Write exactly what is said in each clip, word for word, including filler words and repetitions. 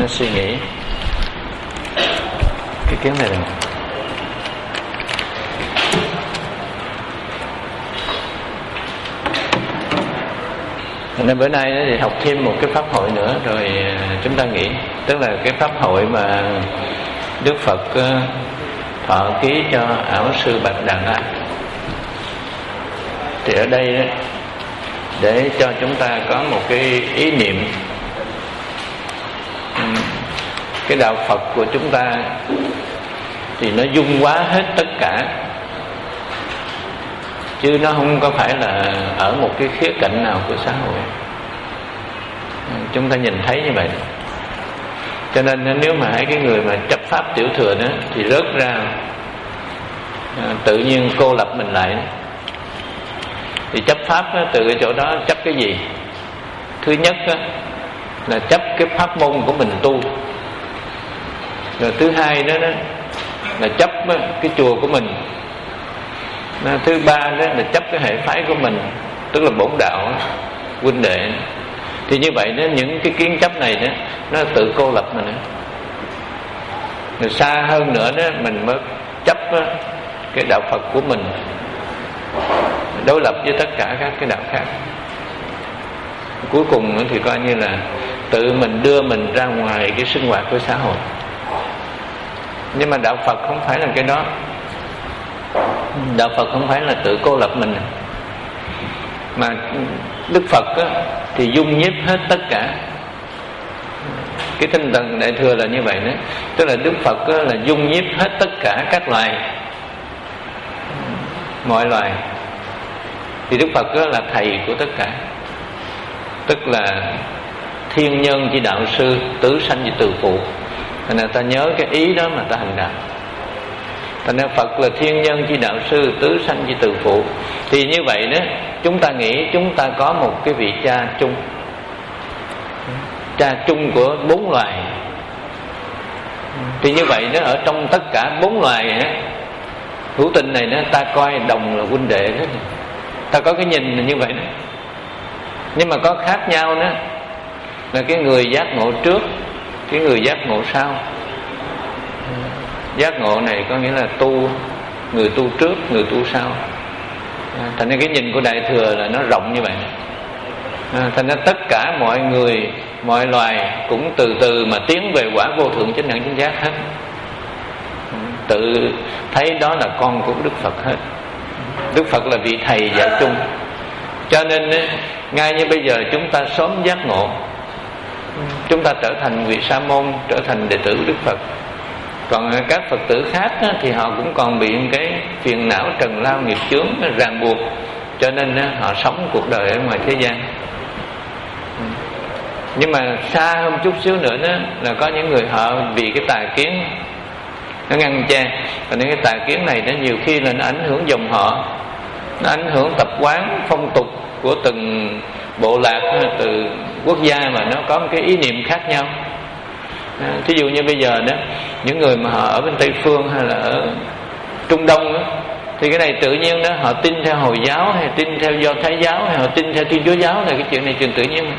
suy nghĩ cái kiến này rồi. Nên bữa nay thì học thêm một cái pháp hội nữa rồi chúng ta nghỉ. Tức là cái pháp hội mà Đức Phật thọ ký cho ảo sư Bạch Đằng á. Thì ở đây đó, để cho chúng ta có một cái ý niệm, cái đạo Phật của chúng ta thì nó dung hóa hết tất cả, chứ nó không có phải là ở một cái khía cạnh nào của xã hội. Chúng ta nhìn thấy như vậy. Cho nên nếu mà hai cái người mà chấp pháp tiểu thừa đó thì rớt ra tự nhiên cô lập mình lại. Thì chấp pháp đó, từ cái chỗ đó chấp cái gì? Thứ nhất đó, là chấp cái pháp môn của mình tu. Rồi thứ hai đó, đó là chấp cái chùa của mình. Thứ ba đó là chấp cái hệ phái của mình, tức là bổn đạo, huynh đệ. Thì như vậy đó, những cái kiến chấp này đó, nó tự cô lập mình. Rồi xa hơn nữa đó, mình mới chấp đó, cái đạo Phật của mình đối lập với tất cả các cái đạo khác. Cuối cùng thì coi như là tự mình đưa mình ra ngoài cái sinh hoạt của xã hội. Nhưng mà đạo Phật không phải là cái đó. Đạo Phật không phải là tự cô lập mình, mà Đức Phật á, thì dung nhiếp hết tất cả. Cái tinh thần Đại Thừa là như vậy đó. Tức là Đức Phật á, là dung nhiếp hết tất cả các loài, mọi loài. Thì Đức Phật á, là thầy của tất cả. Tức là thiên nhân chi đạo sư, tứ sanh chi từ phụ. Thành ra ta nhớ cái ý đó mà ta hành đạo. Thành ra Phật là thiên nhân chi đạo sư, tứ sanh chi từ phụ. Thì như vậy đó, chúng ta nghĩ chúng ta có một cái vị cha chung, cha chung của bốn loài. Thì như vậy đó, ở trong tất cả bốn loài á, hữu tình này đó, ta coi đồng là huynh đệ đó. Ta có cái nhìn là như vậy đó. Nhưng mà có khác nhau đó, là cái người giác ngộ trước, cái người giác ngộ sau. Giác ngộ này có nghĩa là tu, người tu trước, người tu sau. Thành ra cái nhìn của Đại Thừa là nó rộng như vậy. Thành ra tất cả mọi người, mọi loài cũng từ từ mà tiến về quả vô thượng chánh đẳng chánh giác hết. Tự thấy đó là con của Đức Phật hết. Đức Phật là vị thầy dạy chung. Cho nên ngay như bây giờ chúng ta sớm giác ngộ, chúng ta trở thành vị sa môn, trở thành đệ tử của Đức Phật. Còn các Phật tử khác á, thì họ cũng còn bị cái phiền não trần lao nghiệp chướng ràng buộc, cho nên á, họ sống cuộc đời ở ngoài thế gian. Nhưng mà xa hơn chút xíu nữa đó, là có những người họ vì cái tà kiến nó ngăn che. Và những cái tà kiến này nó nhiều khi là nó ảnh hưởng dòng họ, nó ảnh hưởng tập quán phong tục của từng bộ lạc, từ quốc gia mà nó có một cái ý niệm khác nhau. Thí dụ như bây giờ đó, những người mà họ ở bên Tây Phương hay là ở Trung Đông đó, thì cái này tự nhiên đó, họ tin theo Hồi giáo hay tin theo Do Thái giáo hay họ tin theo Thiên Chúa giáo, là cái chuyện này chuyện tự nhiên.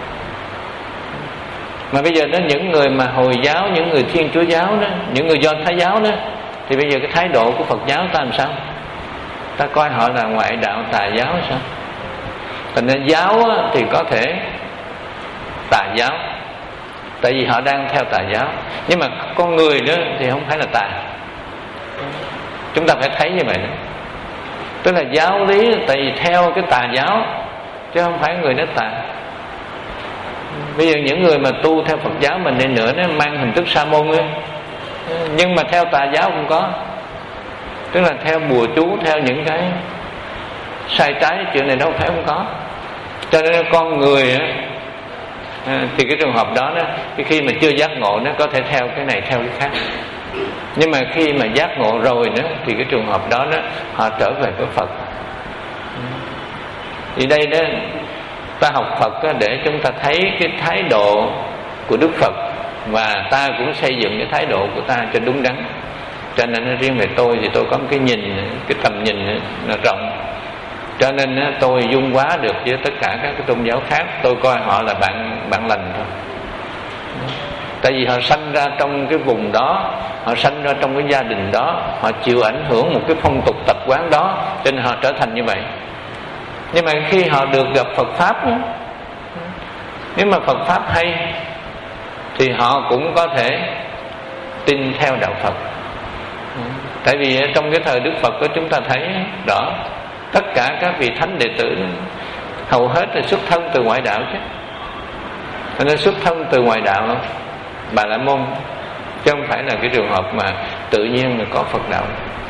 Mà bây giờ đó, những người mà Hồi giáo, những người Thiên Chúa giáo đó, những người Do Thái giáo đó, thì bây giờ cái thái độ của Phật giáo ta làm sao? Ta coi họ là ngoại đạo tà giáo hay sao? Thành nên giáo thì có thể tà giáo, tại vì họ đang theo tà giáo. Nhưng mà con người đó thì không phải là tà. Chúng ta phải thấy như vậy đó. Tức là giáo lý tại vì theo cái tà giáo, chứ không phải người đó tà. Bây giờ những người mà tu theo Phật giáo mình đi nữa, nó mang hình thức sa môn ấy, nhưng mà theo tà giáo cũng có. Tức là theo bùa chú, theo những cái sai trái, chuyện này đâu phải không có. Cho nên con người á, thì cái trường hợp đó, đó khi mà chưa giác ngộ nó có thể theo cái này theo cái khác. Nhưng mà khi mà giác ngộ rồi nữa thì cái trường hợp đó, đó họ trở về với Phật. Thì đây đó, ta học Phật đó để chúng ta thấy cái thái độ của Đức Phật, và ta cũng xây dựng cái thái độ của ta cho đúng đắn. Cho nên riêng về tôi thì tôi có một cái nhìn, cái tầm nhìn là rộng. Cho nên tôi dung hóa được với tất cả các cái tôn giáo khác. Tôi coi họ là bạn bạn lành thôi. Tại vì họ sanh ra trong cái vùng đó, họ sanh ra trong cái gia đình đó, họ chịu ảnh hưởng một cái phong tục tập quán đó, cho nên họ trở thành như vậy. Nhưng mà khi họ được gặp Phật Pháp, nếu mà Phật Pháp hay thì họ cũng có thể tin theo đạo Phật. Tại vì trong cái thời Đức Phật của chúng ta thấy rõ, tất cả các vị thánh đệ tử hầu hết là xuất thân từ ngoại đạo chứ. Nên xuất thân từ ngoại đạo Bà La Môn, chứ không phải là cái trường hợp mà tự nhiên là có Phật đạo.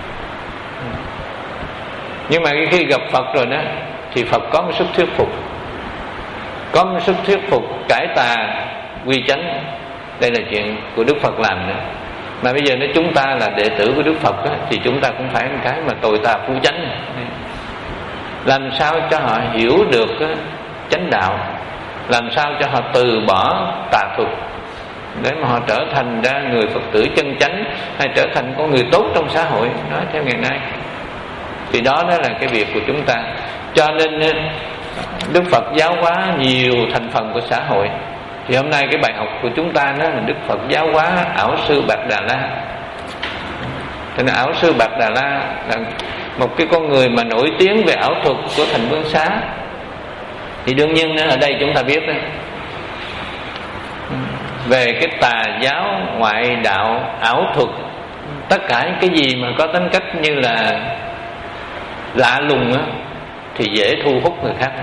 Nhưng mà khi gặp Phật rồi đó thì Phật có một sức thuyết phục, có một sức thuyết phục cải tà quy chánh. Đây là chuyện của Đức Phật làm nữa. Mà bây giờ nếu chúng ta là đệ tử của Đức Phật đó, thì chúng ta cũng phải một cái mà tồi tà phu chánh, làm sao cho họ hiểu được chánh đạo, làm sao cho họ từ bỏ tà thuật để mà họ trở thành ra người Phật tử chân chánh, hay trở thành con người tốt trong xã hội. Nói theo ngày nay thì đó đó là cái việc của chúng ta. Cho nên Đức Phật giáo hóa nhiều thành phần của xã hội. Thì hôm nay cái bài học của chúng ta đó là Đức Phật giáo hóa ảo sư Bạc Đà La. Thế nên ảo sư Bạc Đà La là một cái con người mà nổi tiếng về ảo thuật của Thành Vương Xá. Thì đương nhiên ở đây chúng ta biết đó, về cái tà giáo, ngoại đạo, ảo thuật, tất cả cái gì mà có tính cách như là lạ lùng đó, thì dễ thu hút người khác.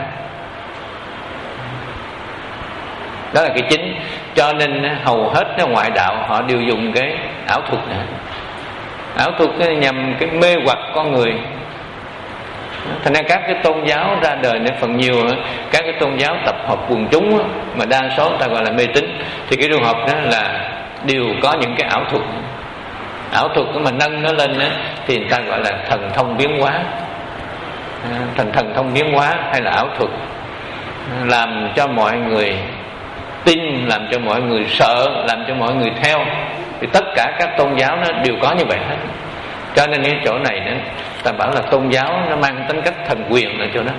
Đó là cái chính. Cho nên hầu hết cái ngoại đạo họ đều dùng cái ảo thuật này. Ảo thuật nhằm cái mê hoặc con người. Thành ra các cái tôn giáo ra đời nên phần nhiều các cái tôn giáo tập hợp quần chúng mà đa số người ta gọi là mê tín, thì cái trường hợp đó là đều có những cái ảo thuật. Ảo thuật mà nâng nó lên đó, thì người ta gọi là thần thông biến hóa. Thần thần thông biến hóa hay là ảo thuật, làm cho mọi người tin, làm cho mọi người sợ, làm cho mọi người theo. Thì tất cả các tôn giáo nó đều có như vậy hết. Cho nên cái chỗ này nữa, ta bảo là tôn giáo nó mang tính cách thần quyền ở chỗ đó.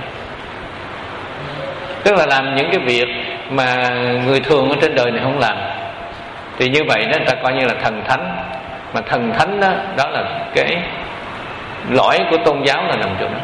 Tức là làm những cái việc mà người thường ở trên đời này không làm. Thì như vậy đó, ta coi như là thần thánh. Mà thần thánh đó, đó là cái lõi của tôn giáo là nằm chỗ đó.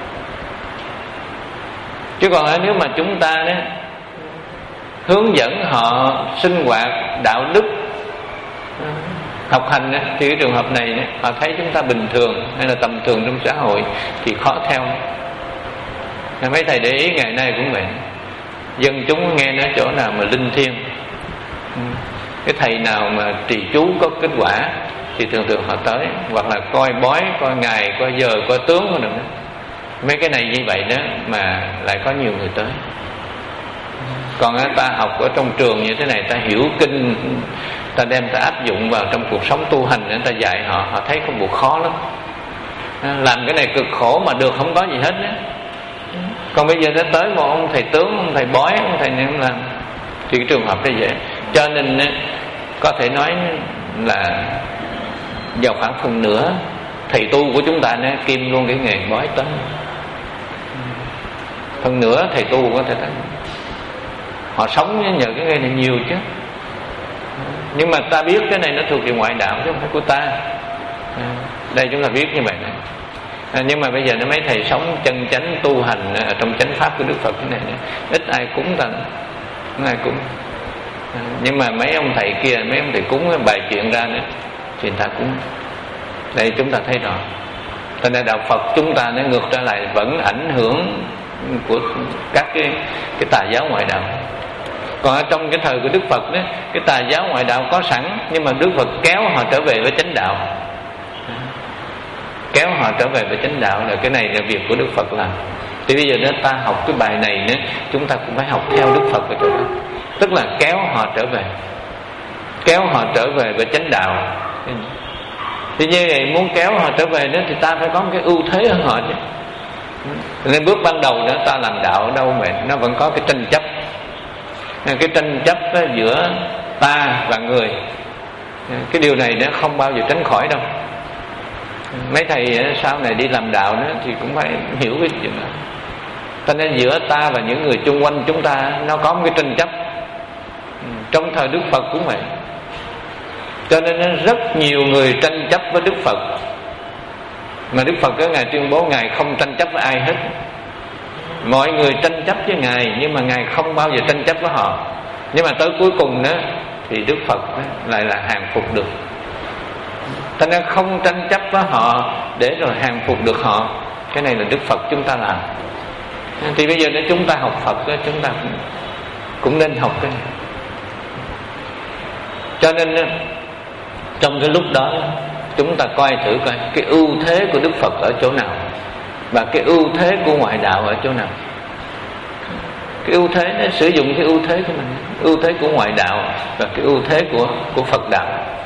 Chứ còn nếu mà chúng ta đó hướng dẫn họ sinh hoạt đạo đức, học hành, thì cái trường hợp này họ thấy chúng ta bình thường hay là tầm thường trong xã hội thì khó theo. Mấy thầy để ý ngày nay cũng vậy, dân chúng nghe nói chỗ nào mà linh thiêng, cái thầy nào mà trì chú có kết quả thì thường thường họ tới, hoặc là coi bói, coi ngày, coi giờ, coi tướng của mình. Mấy cái này như vậy đó mà lại có nhiều người tới. Còn ta học ở trong trường như thế này, ta hiểu kinh, ta đem ta áp dụng vào trong cuộc sống tu hành, ta dạy họ, họ thấy không buộc khó lắm. Làm cái này cực khổ mà được không có gì hết đó. Còn bây giờ nó tới một ông thầy tướng, ông thầy bói, ông thầy này không làm, thì cái trường hợp đó vậy. Cho nên có thể nói là vào khoảng phần nửa thầy tu của chúng ta nó kim luôn cái nghề bói tới. Phần nửa thầy tu có thể tới, họ sống nhờ cái nghề này nhiều chứ. Nhưng mà ta biết cái này nó thuộc về ngoại đạo chứ không phải của ta. Đây chúng ta biết như vậy này. À, nhưng mà bây giờ nó mấy thầy sống chân chánh tu hành ở trong chánh pháp của Đức Phật cái này, này ít ai cúng ta, ít ai cúng. À, nhưng mà mấy ông thầy kia, mấy ông thầy cúng bài chuyện ra nữa thì người ta cúng. Đây chúng ta thấy rõ. Cho nên đạo Phật chúng ta nó ngược trở lại vẫn ảnh hưởng của các cái cái tà giáo ngoại đạo. Còn ở trong cái thời của Đức Phật đó, cái tà giáo ngoại đạo có sẵn, nhưng mà Đức Phật kéo họ trở về với chánh đạo, kéo họ trở về với chánh đạo, là cái này là việc của Đức Phật làm. Thì bây giờ nếu ta học cái bài này nữa, chúng ta cũng phải học theo Đức Phật ở chỗ đó, tức là kéo họ trở về, kéo họ trở về với chánh đạo. Thì như vậy muốn kéo họ trở về đó thì ta phải có một cái ưu thế hơn họ chứ. Nên bước ban đầu đó ta làm đạo ở đâu mà nó vẫn có cái tranh chấp, cái tranh chấp giữa ta và người. Cái điều này nó không bao giờ tránh khỏi đâu. Mấy thầy sau này đi làm đạo đó thì cũng phải hiểu cái chuyện đó. Cho nên giữa ta và những người chung quanh chúng ta nó có một cái tranh chấp. Trong thời Đức Phật cũng vậy, Cho nên rất nhiều người tranh chấp với Đức Phật, mà Đức Phật có Ngài tuyên bố Ngài không tranh chấp với ai hết. Mọi người tranh chấp với Ngài, nhưng mà Ngài không bao giờ tranh chấp với họ. Nhưng mà tới cuối cùng đó thì Đức Phật đó lại là hàng phục được. Thành ra không tranh chấp với họ để rồi hàng phục được họ. Cái này là Đức Phật chúng ta làm. Thì bây giờ nếu chúng ta học Phật đó, chúng ta cũng nên học cái này. Cho nên trong cái lúc đó chúng ta coi thử coi cái ưu thế của Đức Phật ở chỗ nào, và cái ưu thế của ngoại đạo ở chỗ nào. Cái ưu thế nó sử dụng cái ưu thế của mình, ưu thế của ngoại đạo và cái ưu thế của của Phật đạo.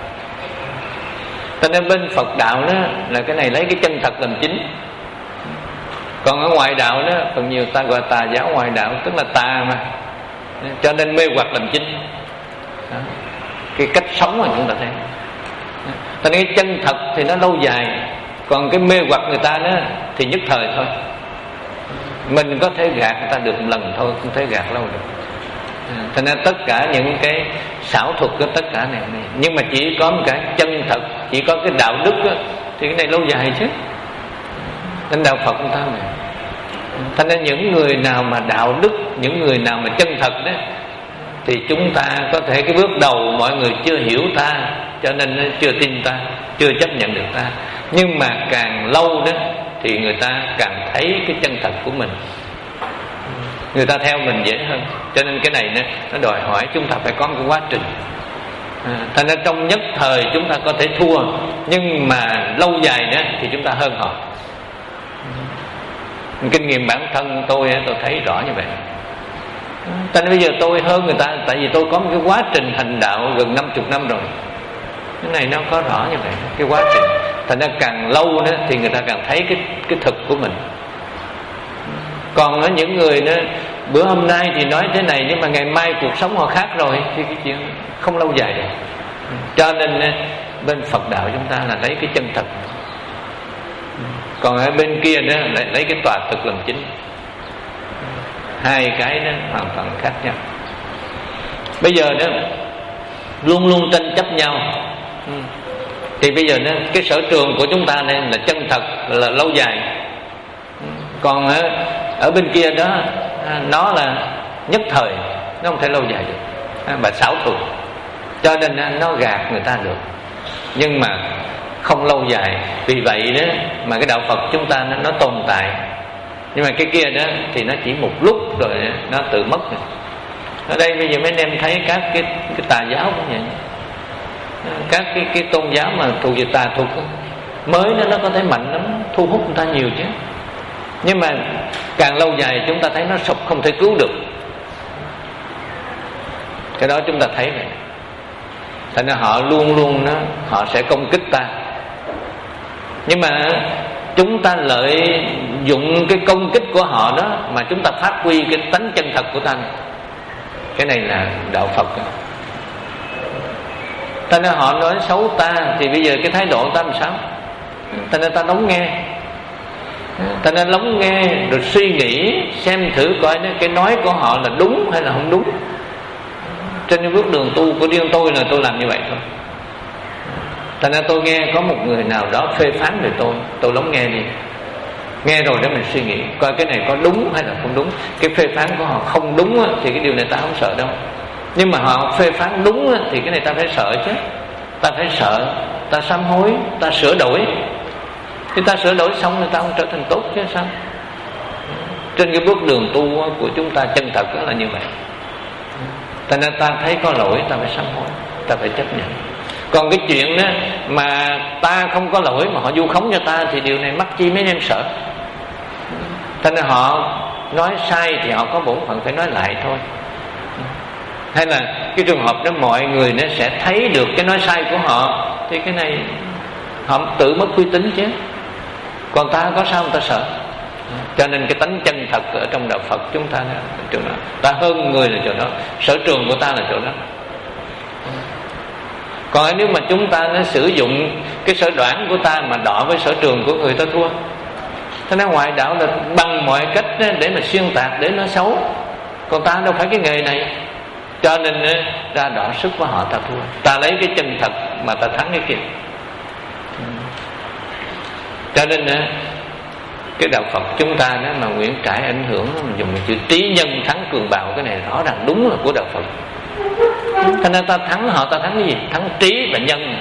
Cho nên bên Phật đạo đó là cái này lấy cái chân thật làm chính. Còn ở ngoại đạo đó, phần nhiều ta gọi tà giáo ngoại đạo, tức là tà mà, cho nên mê hoặc làm chính. Đó. Cái cách sống mà chúng ta thấy. Cho nên cái chân thật thì nó lâu dài, còn cái mê hoặc người ta đó thì nhất thời thôi. Mình có thể gạt người ta được một lần thôi, không thể gạt lâu được. Cho nên tất cả những cái xảo thuật của tất cả này, nhưng mà chỉ có một cái chân thật, chỉ có cái đạo đức đó, thì cái này lâu dài chứ. Nên đạo Phật chúng ta này, thành ra những người nào mà đạo đức, những người nào mà chân thật đó, thì chúng ta có thể cái bước đầu mọi người chưa hiểu ta, cho nên chưa tin ta, chưa chấp nhận được ta. Nhưng mà càng lâu đó thì người ta càng thấy cái chân thật của mình, người ta theo mình dễ hơn. Cho nên cái này nó, nó đòi hỏi chúng ta phải có một cái quá trình. à, Thành ra trong nhất thời chúng ta có thể thua, nhưng mà lâu dài đó thì chúng ta hơn họ. Kinh nghiệm bản thân tôi tôi thấy rõ như vậy. Tại nên bây giờ tôi hơn người ta, tại vì tôi có một cái quá trình hành đạo gần năm mươi năm rồi. Cái này nó có rõ như vậy, cái quá trình. Thành ra càng lâu đó thì người ta càng thấy cái cái thực của mình. Còn ở những người đó, bữa hôm nay thì nói thế này, nhưng mà ngày mai cuộc sống họ khác rồi, thì cái chuyện không lâu dài được. Cho nên bên Phật đạo chúng ta là lấy cái chân thật, còn ở bên kia đó lại lấy cái tòa thực làm chính. Hai cái đó hoàn toàn khác nhau. Bây giờ đó luôn luôn tranh chấp nhau, thì bây giờ đó cái sở trường của chúng ta này là chân thật, là lâu dài. Còn ở, ở bên kia đó nó là nhất thời, nó không thể lâu dài được, và xảo thuật, cho nên nó gạt người ta được, nhưng mà không lâu dài. Vì vậy đó mà cái đạo Phật chúng ta nó, nó tồn tại. Nhưng mà cái kia đó thì nó chỉ một lúc rồi nó tự mất rồi. Ở đây bây giờ mấy anh em thấy các cái, cái tà giáo cũng vậy, các cái, cái tôn giáo mà thuộc về tà thuật mới đó, nó có thể mạnh lắm, thu hút người ta nhiều chứ. Nhưng mà càng lâu dài chúng ta thấy nó sụp, không thể cứu được. Cái đó chúng ta thấy vậy. Thành ra họ luôn luôn đó, họ sẽ công kích ta. Nhưng mà chúng ta lợi dụng cái công kích của họ đó mà chúng ta phát huy cái tánh chân thật của ta. Cái này là đạo Phật. Thành ra họ nói xấu ta, thì bây giờ cái thái độ ta làm sao? Thành ra ta lắng nghe, ta nên lắng nghe rồi suy nghĩ xem thử coi cái nói của họ là đúng hay là không đúng. Trên cái bước đường tu của riêng tôi là tôi làm như vậy thôi. Thành ra tôi nghe có một người nào đó phê phán về tôi, tôi lắng nghe đi. Nghe rồi để mình suy nghĩ coi cái này có đúng hay là không đúng. Cái phê phán của họ không đúng thì cái điều này ta không sợ đâu. Nhưng mà họ phê phán đúng thì cái này ta phải sợ chứ. Ta phải sợ, ta sám hối, ta sửa đổi. Thì ta sửa đổi xong thì ta không trở thành tốt chứ sao. Trên cái bước đường tu của chúng ta chân thật là như vậy. Thành ra ta thấy có lỗi ta phải sám hối, ta phải chấp nhận. Còn cái chuyện đó mà ta không có lỗi mà họ vu khống cho ta thì điều này mắc chi mấy em sợ. Thành ra họ nói sai thì họ có bổn phận phải nói lại thôi. Hay là cái trường hợp đó mọi người nó sẽ thấy được cái nói sai của họ, thì cái này họ tự mất uy tín chứ. Còn ta có sao ta sợ. Cho nên cái tánh chân thật ở trong đạo Phật chúng ta là chỗ đó. Ta hơn người là chỗ đó, sở trường của ta là chỗ đó. Còn nếu mà chúng ta nó sử dụng cái sở đoản của ta mà đọ với sở trường của người ta thua. Thế nên ngoại đạo là bằng mọi cách để mà xuyên tạc, để nó xấu. Còn ta đâu phải cái nghề này. Cho nên ra đọ sức với họ ta thua. Ta lấy cái chân thật mà ta thắng cái kia. Cho nên cái đạo Phật chúng ta đó mà nguyện trải ảnh hưởng, mình dùng chữ trí nhân thắng cường bạo, cái này rõ ràng đúng là của đạo Phật. Thành ra ta thắng họ, ta thắng cái gì? Thắng trí và nhân.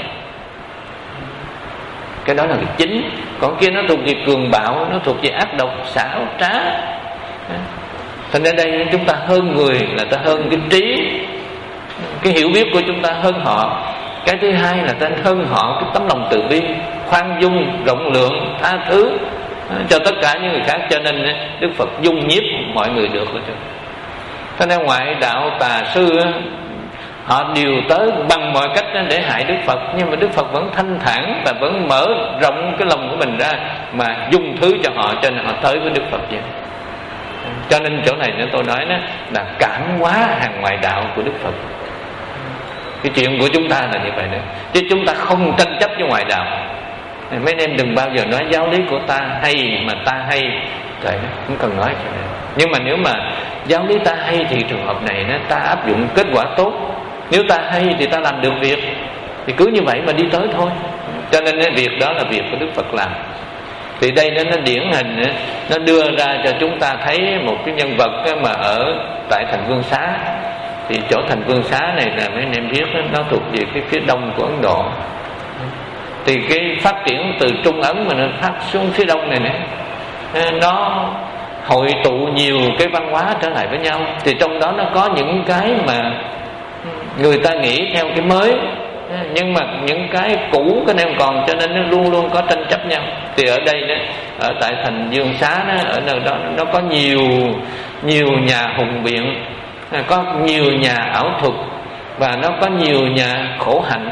Cái đó là cái chính. Còn kia nó thuộc về cường bạo, nó thuộc về ác độc, xảo trá. Thành ra đây chúng ta hơn người là ta hơn cái trí, cái hiểu biết của chúng ta hơn họ. Cái thứ hai là ta hơn họ cái tấm lòng từ bi, khoan dung, rộng lượng, tha thứ cho tất cả những người khác. Cho nên Đức Phật dung nhiếp mọi người được rồi. Cho nên ngoại đạo tà sư họ đều tới bằng mọi cách để hại Đức Phật, nhưng mà Đức Phật vẫn thanh thản và vẫn mở rộng cái lòng của mình ra mà dung thứ cho họ, cho nên họ tới với Đức Phật vậy. Cho nên chỗ này nữa tôi nói đó là cảm hóa hàng ngoại đạo của Đức Phật. Cái chuyện của chúng ta là như vậy nữa, chứ chúng ta không tranh chấp với ngoại đạo. Mấy anh em đừng bao giờ nói giáo lý của ta hay mà ta hay, trời nó không cần nói cho này. Nhưng mà nếu mà giáo lý ta hay thì trường hợp này nó ta áp dụng kết quả tốt. Nếu ta hay thì ta làm được việc, thì cứ như vậy mà đi tới thôi. Cho nên cái việc đó là việc của Đức Phật làm. Thì đây nó, nó điển hình, nó đưa ra cho chúng ta thấy một cái nhân vật mà ở tại thành Vương Xá. Thì chỗ thành Vương Xá này là mấy anh em biết đó, nó thuộc về cái phía đông của Ấn Độ. Thì cái phát triển từ Trung Ấn mà nó phát xuống phía đông này này, nó hội tụ nhiều cái văn hóa trở lại với nhau. Thì trong đó nó có những cái mà người ta nghĩ theo cái mới, nhưng mà những cái cũ cái này còn, cho nên nó luôn luôn có tranh chấp nhau. Thì ở đây đó, ở tại thành Dương Xá đó, ở nơi đó nó có nhiều nhiều nhà hùng biện, có nhiều nhà ảo thuật, và nó có nhiều nhà khổ hạnh.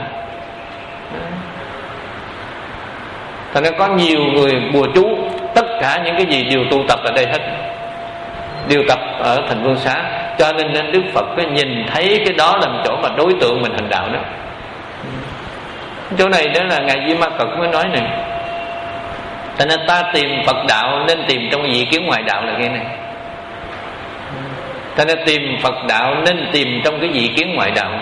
Thành ra có nhiều người bùa chú, tất cả những cái gì đều tụ tập ở đây hết, đều tập ở thành Vương Xá. Cho nên Đức Phật có nhìn thấy cái đó làm chỗ mà đối tượng mình hành đạo đó. Chỗ này đó là Ngài Di Ma Cật mới nói này. Thành ra ta tìm Phật đạo nên tìm trong vị kiến ngoại đạo là cái này. Thành ra tìm Phật đạo nên tìm trong cái vị kiến ngoại đạo.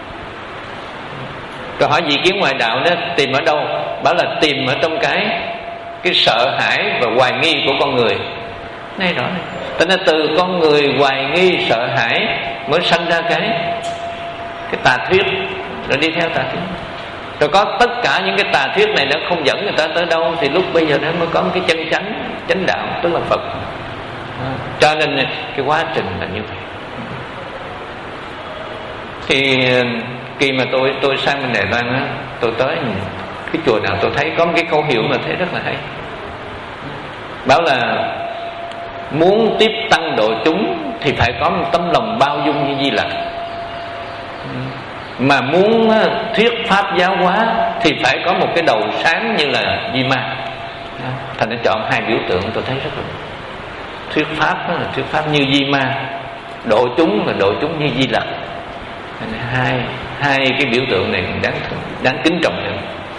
Rồi hỏi vị kiến ngoại đạo đó tìm ở đâu? Bảo là tìm ở trong cái cái sợ hãi và hoài nghi của con người. Này rõ này. Thế nên từ con người hoài nghi sợ hãi mới sanh ra cái cái tà thuyết, rồi đi theo tà thuyết. Rồi có tất cả những cái tà thuyết này nó không dẫn người ta tới đâu, thì lúc bây giờ nó mới có một cái chân chánh, chánh đạo, tức là Phật. Cho nên cái quá trình là như vậy. Thì khi mà tôi tôi sang bên Đài Loan á, tôi tới cái chùa nào tôi thấy có một cái câu hiệu mà thấy rất là hay. Bảo là muốn tiếp tăng độ chúng thì phải có một tấm lòng bao dung như Di Lặc, mà muốn thuyết pháp giáo hóa thì phải có một cái đầu sáng như là Di Ma. Thành đã chọn hai biểu tượng tôi thấy rất là thuyết pháp đó là thuyết pháp như Di Ma, độ chúng là độ chúng như Di Lặc. Hai hai cái biểu tượng này đáng đáng kính trọng nữa.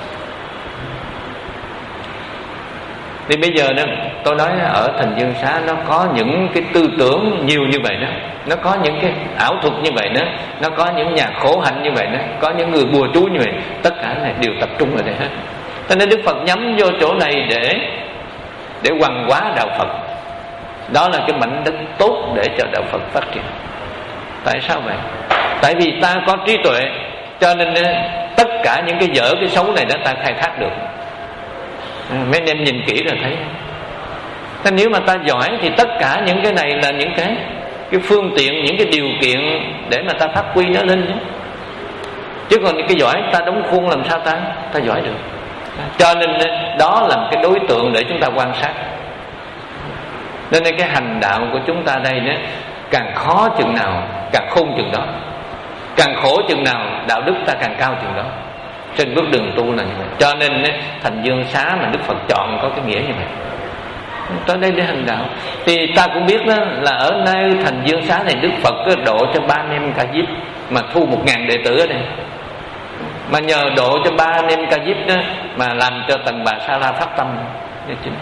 Thì bây giờ đó tôi nói ở thành Dương Xá nó có những cái tư tưởng nhiều như vậy đó, nó có những cái ảo thuật như vậy đó, nó có những nhà khổ hạnh như vậy đó, có những người bùa chú như vậy, tất cả này đều tập trung ở đây hết. Cho nên Đức Phật nhắm vô chỗ này để để hoằng hóa đạo Phật. Đó là cái mảnh đất tốt để cho đạo Phật phát triển. Tại sao vậy? Tại vì ta có trí tuệ, cho nên tất cả những cái dở cái xấu này đó ta khai thác được. Mấy anh em nhìn kỹ rồi thấy. Thế nếu mà ta giỏi thì tất cả những cái này là những cái cái phương tiện, những cái điều kiện để mà ta phát huy nó lên chứ. Chứ còn những cái giỏi ta đóng khuôn làm sao ta ta giỏi được. Cho nên đó là một cái đối tượng để chúng ta quan sát. Nên cái hành đạo của chúng ta đây đó, càng khó chừng nào càng khôn chừng đó, càng khổ chừng nào đạo đức ta càng cao chừng đó. Trên bước đường tu là như vậy. Cho nên thành Dương Xá mà Đức Phật chọn có cái nghĩa như vậy. Tới đây để hành đạo. Thì ta cũng biết đó, là ở nơi thành Dương Xá này Đức Phật độ cho ba anh em Ca Diếp mà thu một ngàn đệ tử ở đây. Mà nhờ độ cho ba anh em Ca Diếp đó mà làm cho Tần Bà Sa La phát tâm.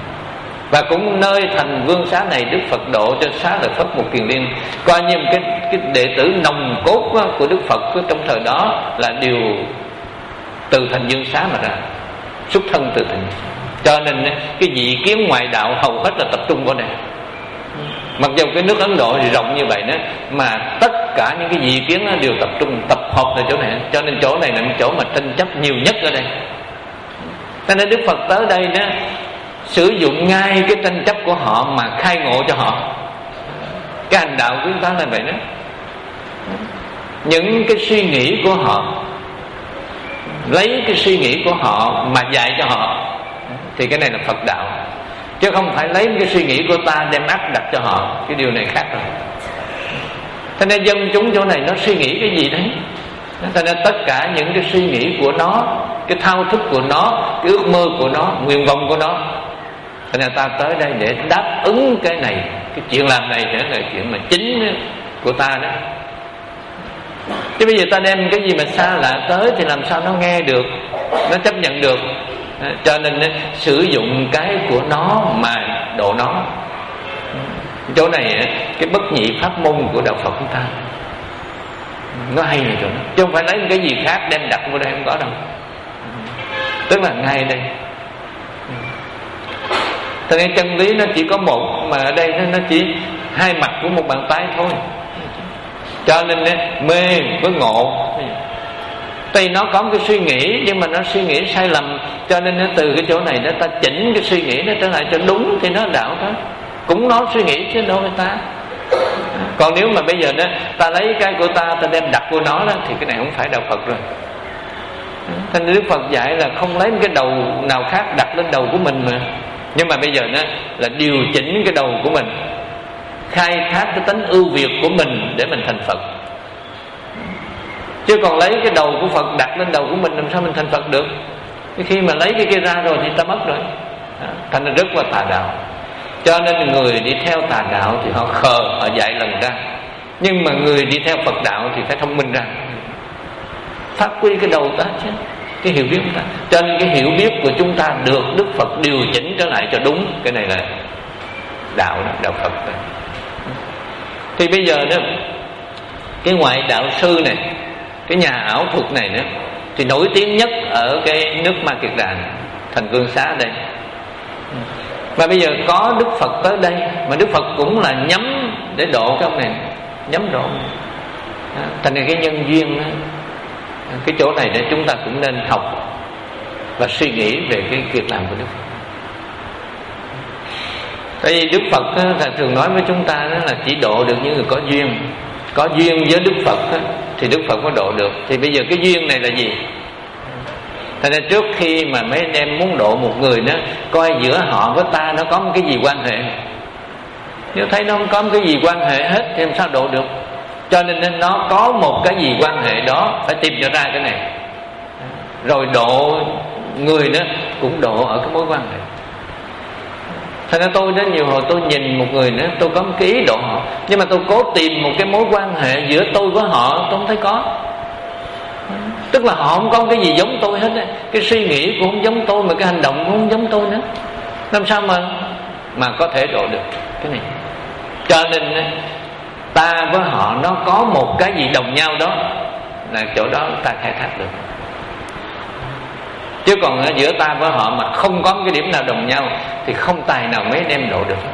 Và cũng nơi thành Vương Xá này Đức Phật độ cho Xá Lợi Phất một kiền liên, coi như một cái cái đệ tử nòng cốt của Đức Phật trong thời đó là đều từ Thành Dương Xá mà ra, xuất thân từ Thành. Cho nên cái vị kiến ngoại đạo hầu hết là tập trung vào đây. Mặc dù cái nước Ấn Độ thì rộng như vậy đó, mà tất cả những cái vị kiến đều tập trung tập hợp ở chỗ này. Cho nên chỗ này là một chỗ mà tranh chấp nhiều nhất ở đây. Cho nên Đức Phật tới đây đó, sử dụng ngay cái tranh chấp của họ mà khai ngộ cho họ. Cái hành đạo của chúng ta là vậy đó. Những cái suy nghĩ của họ, lấy cái suy nghĩ của họ mà dạy cho họ, thì cái này là Phật đạo. Chứ không phải lấy cái suy nghĩ của ta đem áp đặt cho họ. Cái điều này khác rồi. Thế nên dân chúng chỗ này nó suy nghĩ cái gì đấy. Thế nên tất cả những cái suy nghĩ của nó, cái thao thức của nó, cái ước mơ của nó, nguyện vọng của nó, thế nên ta tới đây để đáp ứng cái này. Cái chuyện làm này sẽ là chuyện mà chính của ta đó. Chứ bây giờ ta đem cái gì mà xa lạ tới thì làm sao nó nghe được, nó chấp nhận được. Cho nên sử dụng cái của nó mà độ nó. Chỗ này cái bất nhị pháp môn của đạo Phật chúng ta nó hay này chỗ đó. Chứ không phải lấy cái gì khác đem đặt vô đây, không có đâu. Tức là ngay đây. Thật ra chân lý nó chỉ có một, mà ở đây nó chỉ hai mặt của một bàn tay thôi. Cho nên mê với ngộ, tuy nó có một cái suy nghĩ nhưng mà nó suy nghĩ sai lầm. Cho nên nó từ cái chỗ này nó ta chỉnh cái suy nghĩ nó trở lại cho đúng thì nó đạo thôi. Cũng nó suy nghĩ chứ đâu người ta. Còn nếu mà bây giờ đó ta lấy cái của ta ta đem đặt của nó đó, thì cái này không phải đạo Phật rồi. Thế nên Đức Phật dạy là không lấy cái đầu nào khác đặt lên đầu của mình mà. Nhưng mà bây giờ đó là điều chỉnh cái đầu của mình, khai thác cái tánh ưu việt của mình để mình thành Phật. Chứ còn lấy cái đầu của Phật đặt lên đầu của mình làm sao mình thành Phật được. Cái khi mà lấy cái kia ra rồi thì ta mất rồi. Thành ra rất là tà đạo. Cho nên người đi theo tà đạo thì họ khờ, họ dạy lần ra. Nhưng mà người đi theo Phật đạo thì phải thông minh ra, phát huy cái đầu ta chứ, cái hiểu biết của ta. Cho nên cái hiểu biết của chúng ta được Đức Phật điều chỉnh trở lại cho đúng. Cái này là đạo đó, đạo Phật đó. Thì bây giờ đó, cái ngoại đạo sư này, cái nhà ảo thuật này nữa, thì nổi tiếng nhất ở cái nước Ma Kiệt Đà, Thành Vương Xá đây. Mà bây giờ có Đức Phật tới đây, mà Đức Phật cũng là nhắm để độ cái ông này, nhắm độ. Thành ra cái nhân duyên đó, cái chỗ này để chúng ta cũng nên học và suy nghĩ về cái việc làm của Đức Phật. Tại vì Đức Phật là thường nói với chúng ta đó là chỉ độ được những người có duyên. Có duyên với Đức Phật đó, thì Đức Phật có độ được. Thì bây giờ cái duyên này là gì? Thành ra trước khi mà mấy anh em muốn độ một người đó, coi giữa họ với ta nó có một cái gì quan hệ. Nếu thấy nó không có một cái gì quan hệ hết thì làm sao độ được. Cho nên nó có một cái gì quan hệ đó, phải tìm cho ra cái này. Rồi độ người đó cũng độ ở cái mối quan hệ. Thành ra tôi đến nhiều hồi tôi nhìn một người nữa, tôi có một cái ý độ họ, nhưng mà tôi cố tìm một cái mối quan hệ giữa tôi với họ, tôi không thấy có. Tức là họ không có cái gì giống tôi hết ấy. Cái suy nghĩ cũng không giống tôi, mà cái hành động cũng không giống tôi nữa. Làm sao mà mà có thể độ được cái này. Cho nên ta với họ nó có một cái gì đồng nhau đó, là chỗ đó ta khai thác được. Chứ còn ở giữa ta với họ mà không có cái điểm nào đồng nhau thì không tài nào mấy đem độ được.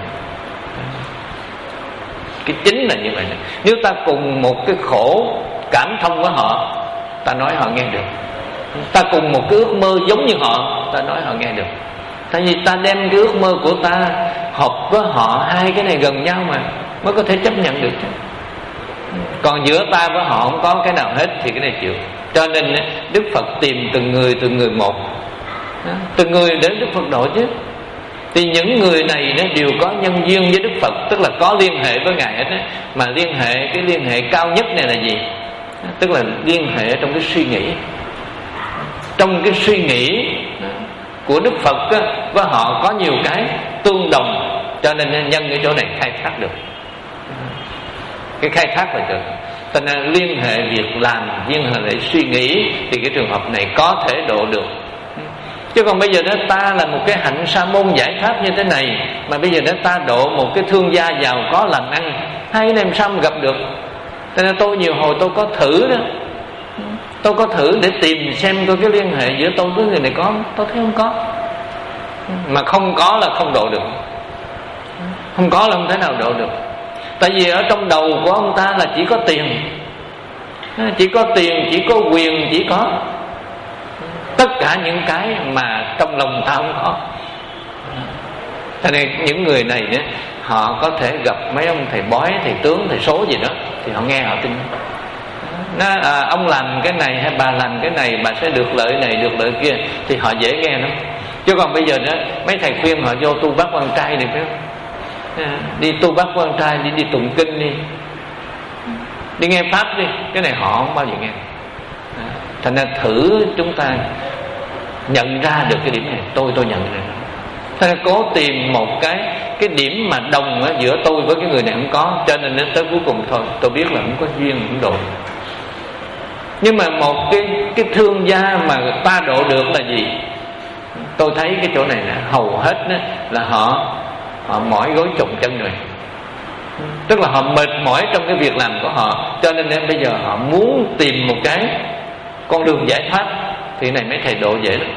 Cái chính là như vậy. Nếu ta cùng một cái khổ cảm thông với họ, ta nói họ nghe được. Ta cùng một cái ước mơ giống như họ, ta nói họ nghe được. Tại vì ta đem cái ước mơ của ta hợp với họ, hai cái này gần nhau mà mới có thể chấp nhận được. Còn giữa ta với họ không có cái nào hết thì cái này chịu. Cho nên Đức Phật tìm từng người từng người một, từng người đến Đức Phật độ chứ. Thì những người này nó đều có nhân duyên với Đức Phật, tức là có liên hệ với Ngài hết á. Mà liên hệ, cái liên hệ cao nhất này là gì? Tức là liên hệ trong cái suy nghĩ. Trong cái suy nghĩ của Đức Phật á, với họ có nhiều cái tương đồng. Cho nên nhân cái chỗ này khai thác được. Cái khai thác là được. Cho nên liên hệ việc làm, liên hệ suy nghĩ, thì cái trường hợp này có thể độ được. Chứ còn bây giờ đó ta là một cái hạnh sa môn giải thoát như thế này, mà bây giờ đó ta độ một cái thương gia giàu có làm ăn, hai cái này làm sao mà gặp được? Cho nên tôi nhiều hồi tôi có thử đó, tôi có thử để tìm xem coi cái liên hệ giữa tôi với người này có không. Tôi thấy không có. Mà không có là không độ được, không có là không thể nào độ được. Tại vì ở trong đầu của ông ta là chỉ có tiền, chỉ có tiền, chỉ có quyền, chỉ có tất cả những cái mà trong lòng ta không có. Cho nên những người này nữa, họ có thể gặp mấy ông thầy bói, thầy tướng, thầy số gì đó thì họ nghe họ tin. Nó, à, ông làm cái này hay bà làm cái này, bà sẽ được lợi này được lợi kia, thì họ dễ nghe lắm. Chứ còn bây giờ nữa, mấy thầy khuyên họ vô tu bát quan trai đi, phải không? À, đi tu bát quan trai, đi đi tụng kinh đi, đi nghe pháp đi, cái này họ không bao giờ nghe. À, thành ra thử chúng ta nhận ra được cái điểm này, tôi tôi nhận ra. Thế nên cố tìm một cái cái điểm mà đồng ở giữa tôi với cái người này không có, cho nên đến tới cuối cùng thôi tôi biết là không có duyên, không độ. Nhưng mà một cái cái thương gia mà ta độ được là gì? Tôi thấy cái chỗ này nè, hầu hết đó, là họ họ mỏi gối chồng chân rồi, tức là họ mệt mỏi trong cái việc làm của họ, cho nên em bây giờ họ muốn tìm một cái con đường giải thoát, thì này mấy thầy độ dễ lắm.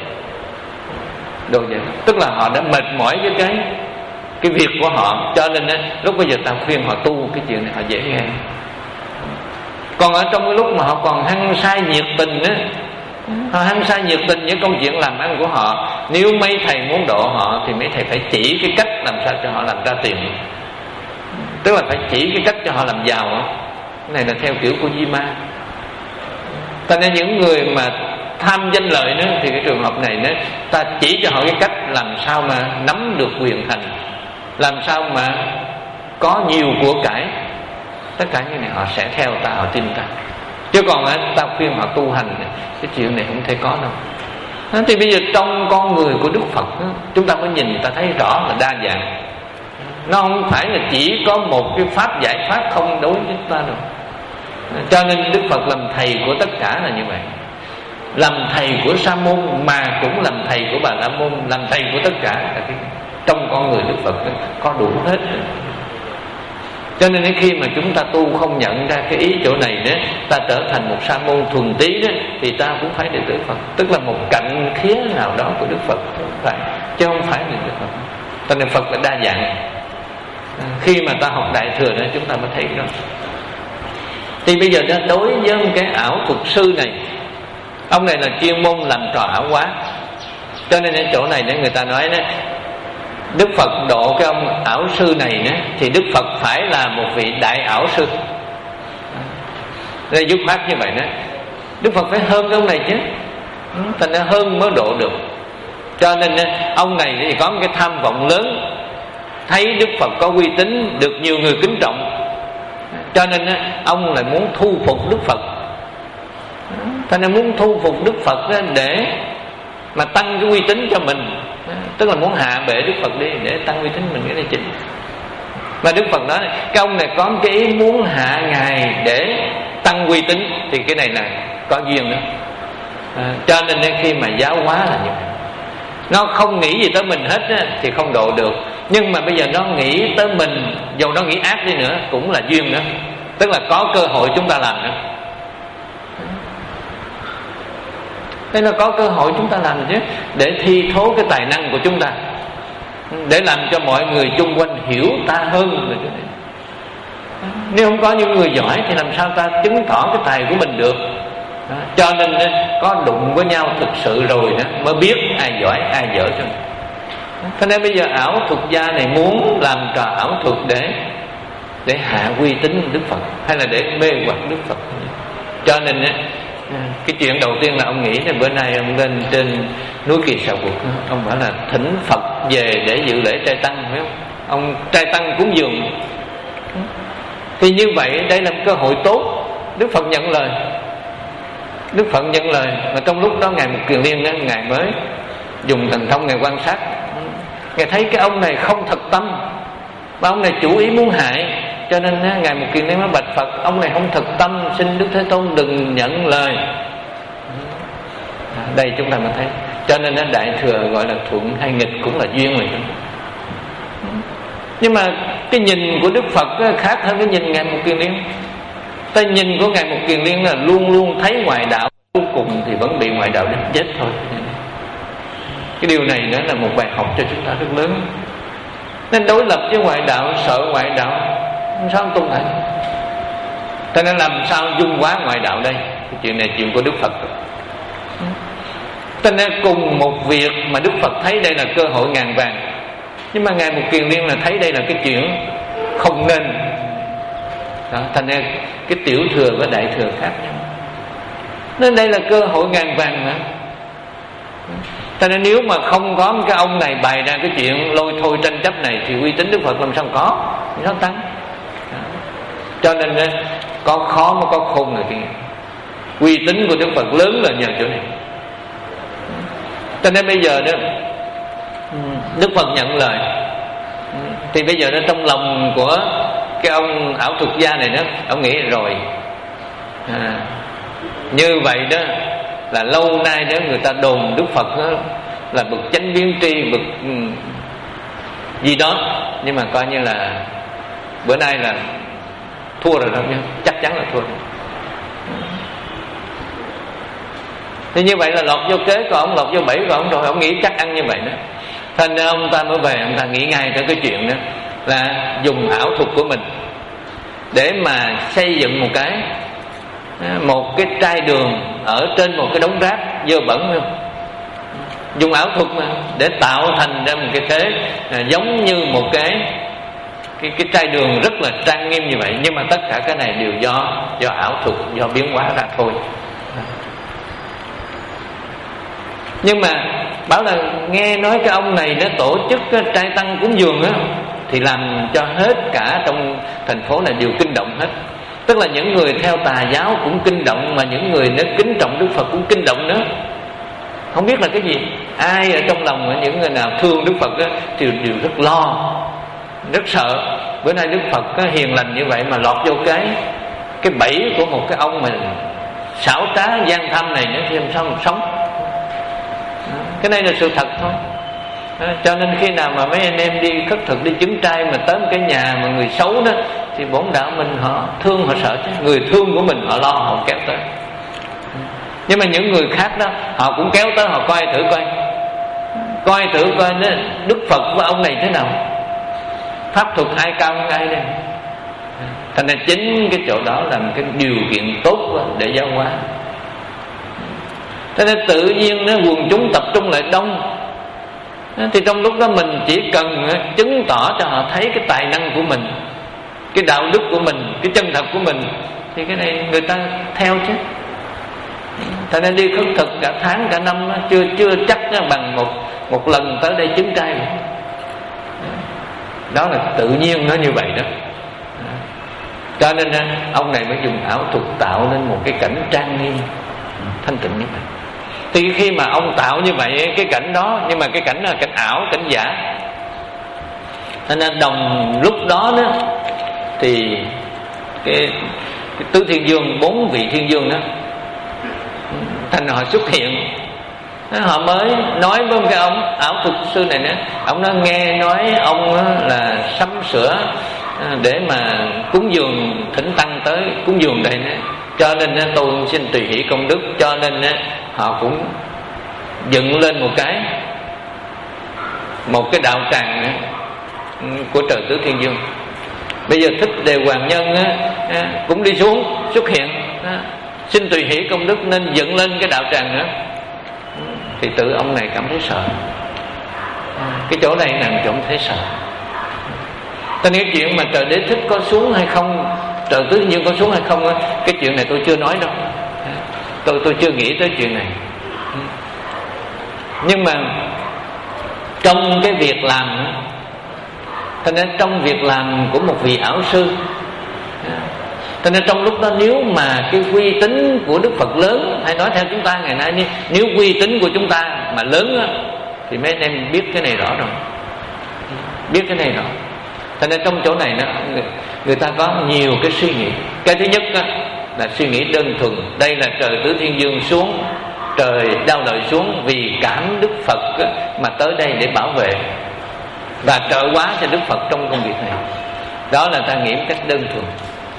Độ dễ lắm. Tức là họ đã mệt mỏi với cái cái việc của họ, cho nên á, lúc bây giờ ta khuyên họ tu cái chuyện này họ dễ nghe. Còn ở trong cái lúc mà họ còn hăng say nhiệt tình á, họ hăng say nhiệt tình với công chuyện làm ăn của họ, nếu mấy thầy muốn độ họ thì mấy thầy phải chỉ cái cách làm sao cho họ làm ra tiền, tức là phải chỉ cái cách cho họ làm giàu á. Cái này là theo kiểu của Di Ma. Cho nên những người mà tham danh lợi nữa thì cái trường hợp này nữa, ta chỉ cho họ cái cách làm sao mà nắm được quyền thành, làm sao mà có nhiều của cải, tất cả những này họ sẽ theo ta, họ tin ta. Chứ còn ta khuyên họ tu hành, cái chuyện này không thể có đâu. Thì bây giờ trong con người của Đức Phật đó, chúng ta mới nhìn ta thấy rõ là đa dạng. Nó không phải là chỉ có một cái pháp giải thoát không đối với chúng ta đâu. Cho nên Đức Phật làm thầy của tất cả là như vậy. Làm thầy của Sa môn mà cũng làm thầy của Bà La môn, làm thầy của tất cả. Trong con người Đức Phật có đủ hết. Cho nên khi mà chúng ta tu không nhận ra cái ý chỗ này nữa, ta trở thành một sa môn thuần tí đó, thì ta cũng phải đệ tử Phật, tức là một cạnh khía nào đó của Đức Phật, phải, chứ không phải là Đức Phật. Cho nên Phật là đa dạng. Khi mà ta học Đại Thừa đó, chúng ta mới thấy đó. Thì bây giờ đối với cái ảo thuật sư này, ông này là chuyên môn làm trò ảo quá. Cho nên ở chỗ này để người ta nói đó, Đức Phật độ cái ông ảo sư này nữa, thì Đức Phật phải là một vị đại ảo sư. Đây dứt khoát như vậy đó, Đức Phật phải hơn cái ông này chứ, thành ra hơn mới độ được. Cho nên ông này thì có một cái tham vọng lớn, thấy Đức Phật có uy tín, được nhiều người kính trọng, cho nên ông lại muốn thu phục Đức Phật. Thành ra muốn thu phục Đức Phật để mà tăng cái uy tín cho mình, tức là muốn hạ bệ Đức Phật đi để tăng uy tín mình, cái này chính. Mà Đức Phật nói cái ông này có cái ý muốn hạ ngài để tăng uy tín, thì cái này là có duyên đó. À, cho nên khi mà giáo hóa là như vậy, nó không nghĩ gì tới mình hết á, thì không độ được. Nhưng mà bây giờ nó nghĩ tới mình, dù nó nghĩ ác đi nữa cũng là duyên nữa, tức là có cơ hội chúng ta làm nữa. Thế là có cơ hội chúng ta làm chứ, để thi thố cái tài năng của chúng ta, để làm cho mọi người chung quanh hiểu ta hơn. Nếu không có những người giỏi thì làm sao ta chứng tỏ cái tài của mình được. Cho nên có đụng với nhau thực sự rồi đó mới biết ai giỏi ai dở cho mình. Thế nên bây giờ ảo thuật gia này muốn làm trò ảo thuật để để hạ uy tín Đức Phật, hay là để mê hoặc Đức Phật. Cho nên cái chuyện đầu tiên là ông nghĩ là bữa nay ông lên trên núi Kỳ Xà Quật, ông bảo là thỉnh Phật về để dự lễ trai tăng, phải không? Ông trai tăng cúng dường. Thì như vậy đây là một cơ hội tốt. Đức Phật nhận lời, Đức Phật nhận lời. Mà trong lúc đó Ngài Mục Kiền Liên đó, Ngài mới dùng thần thông Ngài quan sát. Ngài thấy cái ông này không thật tâm, mà ông này chủ ý muốn hại. Cho nên Ngài Mục Kiền Liên mới bạch Phật, ông này không thật tâm, xin Đức Thế Tôn đừng nhận lời. Đây chúng ta mới thấy. Cho nên Đại Thừa gọi là thuận hay nghịch cũng là duyên rồi. Nhưng mà cái nhìn của Đức Phật khác hơn cái nhìn Ngài Mục Kiền Liên. Ta nhìn của Ngài Mục Kiền Liên là luôn luôn thấy ngoại đạo, cuối cùng thì vẫn bị ngoại đạo đánh chết thôi. Cái điều này đó là một bài học cho chúng ta rất lớn. Nên đối lập với ngoại đạo, sợ ngoại đạo, sao không tu hành? Cho nên làm sao dung hóa ngoại đạo đây? Cái chuyện này chuyện của Đức Phật. Cho nên cùng một việc mà Đức Phật thấy đây là cơ hội ngàn vàng, nhưng mà Ngài Mục Kiền Liên là thấy đây là cái chuyện không nên. Đó, thành ra cái tiểu thừa với đại thừa khác nhau. Nên đây là cơ hội ngàn vàng mà. Cho nên nếu mà không có cái ông này bày ra cái chuyện lôi thôi tranh chấp này thì uy tín Đức Phật làm sao có, nó tăng. Cho nên có khó mới có khôn là cái uy tín của Đức Phật lớn là nhờ chỗ này. Cho nên bây giờ đó Đức Phật nhận lời, thì bây giờ đó trong lòng của cái ông ảo thuật gia này đó, ông nghĩ rồi à, như vậy đó là lâu nay đó người ta đồn Đức Phật đó là bậc chánh biến tri, bậc um, gì đó, nhưng mà coi như là bữa nay là thua rồi đó, chắc chắn là thua rồi. Thì như vậy là lọt vô kế của ông, lọt vô bẫy của ông rồi, ông nghĩ chắc ăn như vậy đó. Thành ra ông ta mới về, ông ta nghĩ ngay tới cái chuyện đó là dùng ảo thuật của mình để mà xây dựng một cái một cái chai đường ở trên một cái đống rác dơ bẩn, phải không? Dùng ảo thuật mà để tạo thành ra một cái thế à, giống như một cái cái cái chai đường rất là trang nghiêm như vậy, nhưng mà tất cả cái này đều do do ảo thuật, do biến hóa ra thôi. Nhưng mà bảo là nghe nói cái ông này nó tổ chức cái trai tăng cúng dường á, thì làm cho hết cả trong thành phố này đều kinh động hết. Tức là những người theo tà giáo cũng kinh động, mà những người nó kính trọng Đức Phật cũng kinh động nữa. Không biết là cái gì. Ai ở trong lòng những người nào thương Đức Phật á, thì đều rất lo, rất sợ. Bữa nay Đức Phật có hiền lành như vậy mà lọt vô cái cái bẫy của một cái ông mà xảo trá gian tham này nữa thì làm sao mà sống. Cái này là sự thật thôi. Cho nên khi nào mà mấy anh em đi khất thực, đi chứng trai mà tới một cái nhà mà người xấu đó, thì bổn đạo mình họ thương họ sợ chứ. Người thương của mình họ lo, họ kéo tới. Nhưng mà những người khác đó họ cũng kéo tới, họ coi thử coi coi thử coi đó, Đức Phật với ông này thế nào, pháp thuật ai cao hơn ai đây. Thành ra chính cái chỗ đó là một cái điều kiện tốt để giáo hóa. Cho nên tự nhiên nó quần chúng tập trung lại đông, thì trong lúc đó mình chỉ cần chứng tỏ cho họ thấy cái tài năng của mình, cái đạo đức của mình, cái chân thật của mình, thì cái này người ta theo chứ. Cho nên đi khất thực cả tháng cả năm chưa chưa chắc bằng một một lần tới đây chứng trai. Đó là tự nhiên nó như vậy đó. Cho nên ông này mới dùng ảo thuật tạo nên một cái cảnh trang nghiêm thanh tịnh như vậy. Thì khi mà ông tạo như vậy cái cảnh đó, nhưng mà cái cảnh là cảnh ảo, cảnh giả. Cho nên đồng lúc đó đó thì cái, cái tứ thiên dương, bốn vị thiên dương đó, thành họ xuất hiện. Họ mới nói với cái ông ảo thuật sư này nữa, ông nói nghe nói ông là sắm sửa để mà cúng dường, thỉnh tăng tới cúng dường đây nữa, cho nên tôi xin tùy hỷ công đức. Cho nên họ cũng dựng lên một cái một cái đạo tràng của trời tứ thiên dương. Bây giờ Thích Đề Hoàng Nhân cũng đi xuống xuất hiện, xin tùy hỷ công đức nên dựng lên cái đạo tràng nữa. Thì tự ông này cảm thấy sợ. Cái chỗ này là chỗ thấy sợ. Cho nên cái chuyện mà trời Đế Thích có xuống hay không, trời tứ thiên dương có xuống hay không, cái chuyện này tôi chưa nói đâu. Tôi tôi chưa nghĩ tới chuyện này. Nhưng mà trong cái việc làm, cho nên trong việc làm của một vị ảo sư, cho nên trong lúc đó nếu mà cái uy tín của Đức Phật lớn, hay nói theo chúng ta ngày nay, nếu uy tín của chúng ta mà lớn thì mấy anh em biết cái này rõ rồi, biết cái này rõ. Cho nên trong chỗ này đó, người, người ta có nhiều cái suy nghĩ. Cái thứ nhất đó, là suy nghĩ đơn thuần, đây là trời tứ thiên dương xuống, trời đau lợi xuống vì cảm Đức Phật mà tới đây để bảo vệ và trợ hóa cho Đức Phật trong công việc này. Đó là ta nghĩ một cách đơn thuần.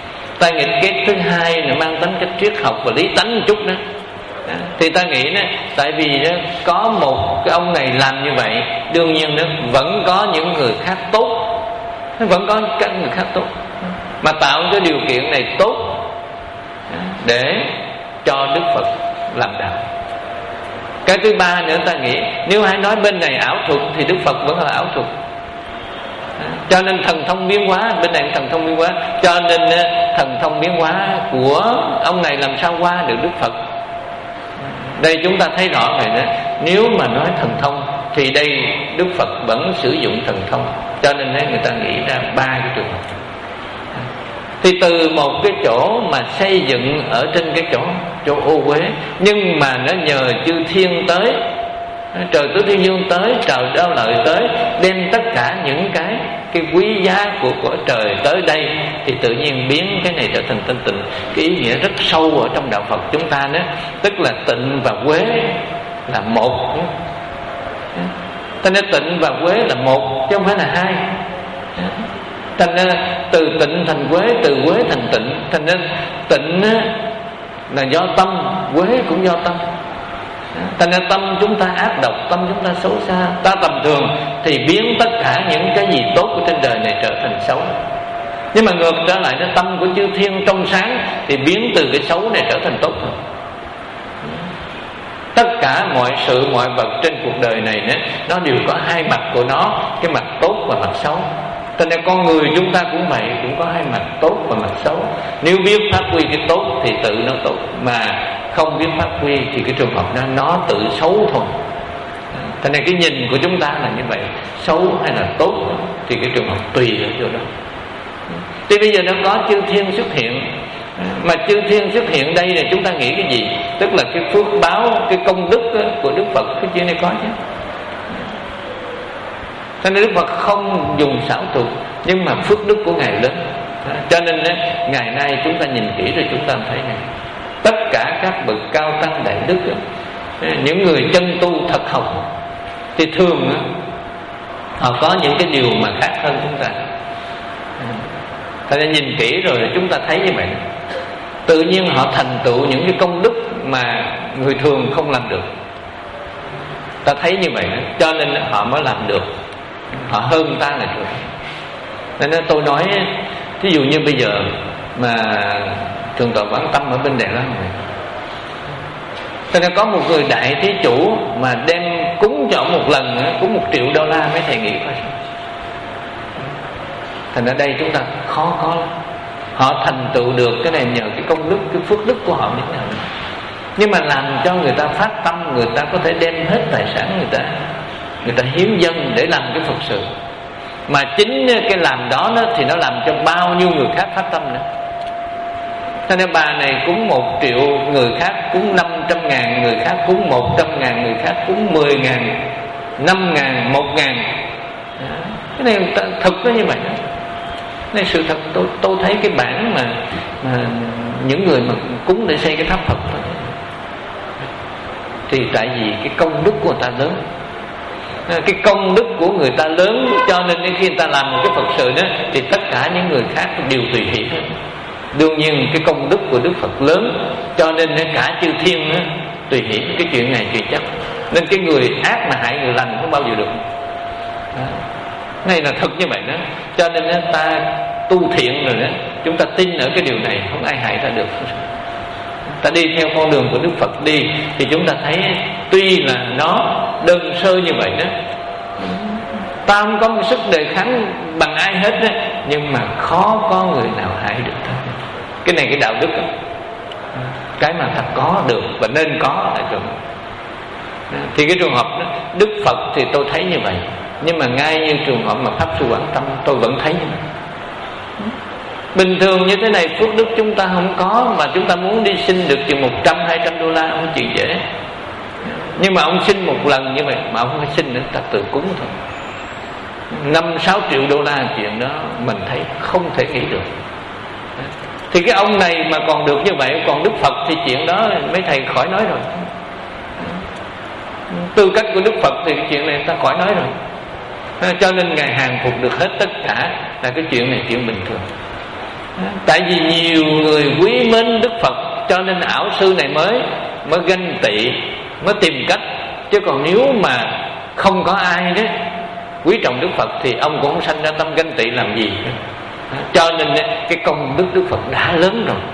ta nghĩ cái thứ hai là mang tính cách triết học và lý tánh một chút nữa. Đó. Thì ta nghĩ đó, tại vì đó, có một cái ông này làm như vậy, đương nhiên đó, vẫn có những người khác tốt, vẫn có các người khác tốt, mà tạo cái điều kiện này tốt để cho Đức Phật làm đạo. Cái thứ ba nữa ta nghĩ, nếu hãy nói bên này ảo thuật thì Đức Phật vẫn là ảo thuật. Cho nên thần thông biến hóa, bên này thần thông biến hóa, cho nên thần thông biến hóa của ông này làm sao qua được Đức Phật. Đây chúng ta thấy rõ rồi đó. Nếu mà nói thần thông thì đây Đức Phật vẫn sử dụng thần thông. Cho nên người ta nghĩ ra ba cái trường hợp. Thì từ một cái chỗ mà xây dựng ở trên cái chỗ chỗ ô uế, nhưng mà nó nhờ chư thiên tới, trời tứ thiên dương tới, trời đao lợi tới, đem tất cả những cái cái quý giá của của trời tới đây, thì tự nhiên biến cái này trở thành tinh tịnh. Cái ý nghĩa rất sâu ở trong đạo Phật chúng ta đó, tức là tịnh và quế là một. Cho nên tịnh và quế là một chứ không phải là hai. Thành ra từ tịnh thành quế, từ quế thành tịnh. Thành ra tịnh là do tâm, quế cũng do tâm. Thành ra tâm chúng ta ác độc, tâm chúng ta xấu xa, ta tầm thường thì biến tất cả những cái gì tốt của trên đời này trở thành xấu. Nhưng mà ngược trở lại, cái tâm của chư thiên trong sáng thì biến từ cái xấu này trở thành tốt hơn. Tất cả mọi sự, mọi vật trên cuộc đời này nữa, nó đều có hai mặt của nó, cái mặt tốt và mặt xấu. Cho nên con người chúng ta cũng vậy, cũng có hai mặt tốt và mặt xấu. Nếu biết phát huy cái tốt thì tự nó tốt, mà không biết phát huy thì cái trường hợp đó nó tự xấu thôi. Cho nên cái nhìn của chúng ta là như vậy, xấu hay là tốt thì cái trường hợp tùy ở chỗ đó. Thì bây giờ nó có chư thiên xuất hiện, mà chư thiên xuất hiện đây là chúng ta nghĩ cái gì? Tức là cái phước báo, cái công đức của Đức Phật, cái chuyện này có chứ. Cho nên Đức Phật không dùng xảo thuật, nhưng mà phước đức của Ngài lớn. Cho nên ngày nay chúng ta nhìn kỹ rồi chúng ta thấy này, tất cả các bậc cao tăng đại đức, những người chân tu thật học, thì thường họ có những cái điều mà khác hơn chúng ta. Cho nên nhìn kỹ rồi chúng ta thấy như vậy, tự nhiên họ thành tựu những cái công đức mà người thường không làm được. Ta thấy như vậy, cho nên họ mới làm được, họ hơn ta là được. Nên tôi nói, ví dụ như bây giờ mà Thượng tọa Quán Tâm ở bên Đài Loan này, cho nên có một người đại thí chủ mà đem cúng cho một lần cúng một triệu đô la, mấy thầy nghĩ coi sao. Thành ra đây chúng ta khó có lắm. Họ thành tựu được cái này nhờ cái công đức, cái phước đức của họ đến nào. Nhưng mà làm cho người ta phát tâm, người ta có thể đem hết tài sản người ta, người ta hiến dâng để làm cái Phật sự. Mà chính cái làm đó, đó thì nó làm cho bao nhiêu người khác phát tâm nữa. Cho nên bà này cúng một triệu, người khác cúng năm trăm ngàn, người khác cúng một trăm ngàn, người khác cúng mười ngàn, năm ngàn, một ngàn. Cái này thực nó như vậy đó. Này sự thật, tôi, tôi thấy cái bản mà, mà những người mà cúng để xây cái tháp Phật đó, thì tại vì cái công đức của người ta lớn, cái công đức của người ta lớn, cho nên khi người ta làm một cái Phật sự đó thì tất cả những người khác đều tùy hỷ hết. Đương nhiên cái công đức của Đức Phật lớn, cho nên cả chư thiên đó, tùy hỷ cái chuyện này chuyện chắc. Nên cái người ác mà hại người lành không bao giờ được. Đó. Này là thật như vậy đó. Cho nên đó, ta tu thiện rồi đó, chúng ta tin ở cái điều này, không ai hại ta được. Ta đi theo con đường của Đức Phật đi thì chúng ta thấy tuy là nó đơn sơ như vậy đó, ta không có một sức đề kháng bằng ai hết đó, nhưng mà khó có người nào hại được ta. Cái này cái đạo đức đó, cái mà ta có được và nên có là trường. Thì cái trường hợp đó, Đức Phật thì tôi thấy như vậy, nhưng mà ngay như trường hợp mà Pháp Sư Quảng Tâm tôi vẫn thấy như vậy. Bình thường như thế này phước đức chúng ta không có, mà chúng ta muốn đi xin được chừng một trăm hai trăm đô la không chuyện dễ. Nhưng mà ông xin một lần như vậy mà ông phải xin nữa, ta tự cúng thôi. Năm sáu triệu đô la chuyện đó mình thấy không thể nghĩ được. Thì cái ông này mà còn được như vậy, còn Đức Phật thì chuyện đó mấy thầy khỏi nói rồi. Tư cách của Đức Phật thì cái chuyện này ta khỏi nói rồi. Cho nên Ngài hàng phục được hết tất cả, là cái chuyện này chuyện bình thường. Tại vì nhiều người quý mến Đức Phật, cho nên ảo sư này mới mới ganh tị, mới tìm cách. Chứ còn nếu mà không có ai đó quý trọng Đức Phật thì ông cũng không sanh ra tâm ganh tị làm gì. Cho nên cái công đức Đức Phật đã lớn rồi,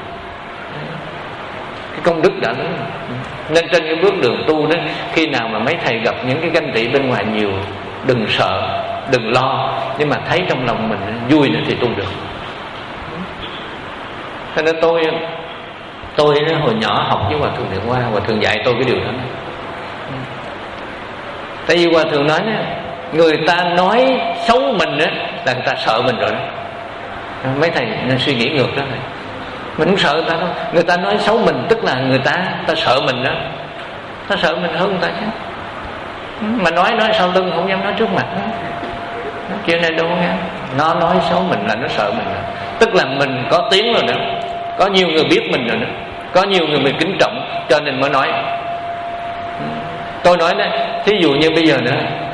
cái công đức đã lớn rồi. Nên trên cái bước đường tu đó, khi nào mà mấy thầy gặp những cái ganh tị bên ngoài nhiều, đừng sợ, đừng lo, nhưng mà thấy trong lòng mình vui nữa thì tu được. Thế nên tôi Tôi hồi nhỏ học với Hòa Thượng Điện Hoa, Hòa Thượng dạy tôi cái điều đó. Tại vì Hòa Thượng nói đó, người ta nói xấu mình đó, là người ta sợ mình rồi đó. Mấy thầy nên suy nghĩ ngược đó này. Mình không sợ người ta đâu. Người ta nói xấu mình tức là người ta ta sợ mình đó. Ta sợ mình hơn người ta chứ. Mà nói nói sau lưng không dám nói trước mặt đó. Chuyện này đâu có nghe. Nó nói xấu mình là nó sợ mình đó. Tức là mình có tiếng rồi nữa, có nhiều người biết mình rồi nữa, có nhiều người mình kính trọng, cho nên mới nói. Tôi nói đấy, thí dụ như bây giờ nữa,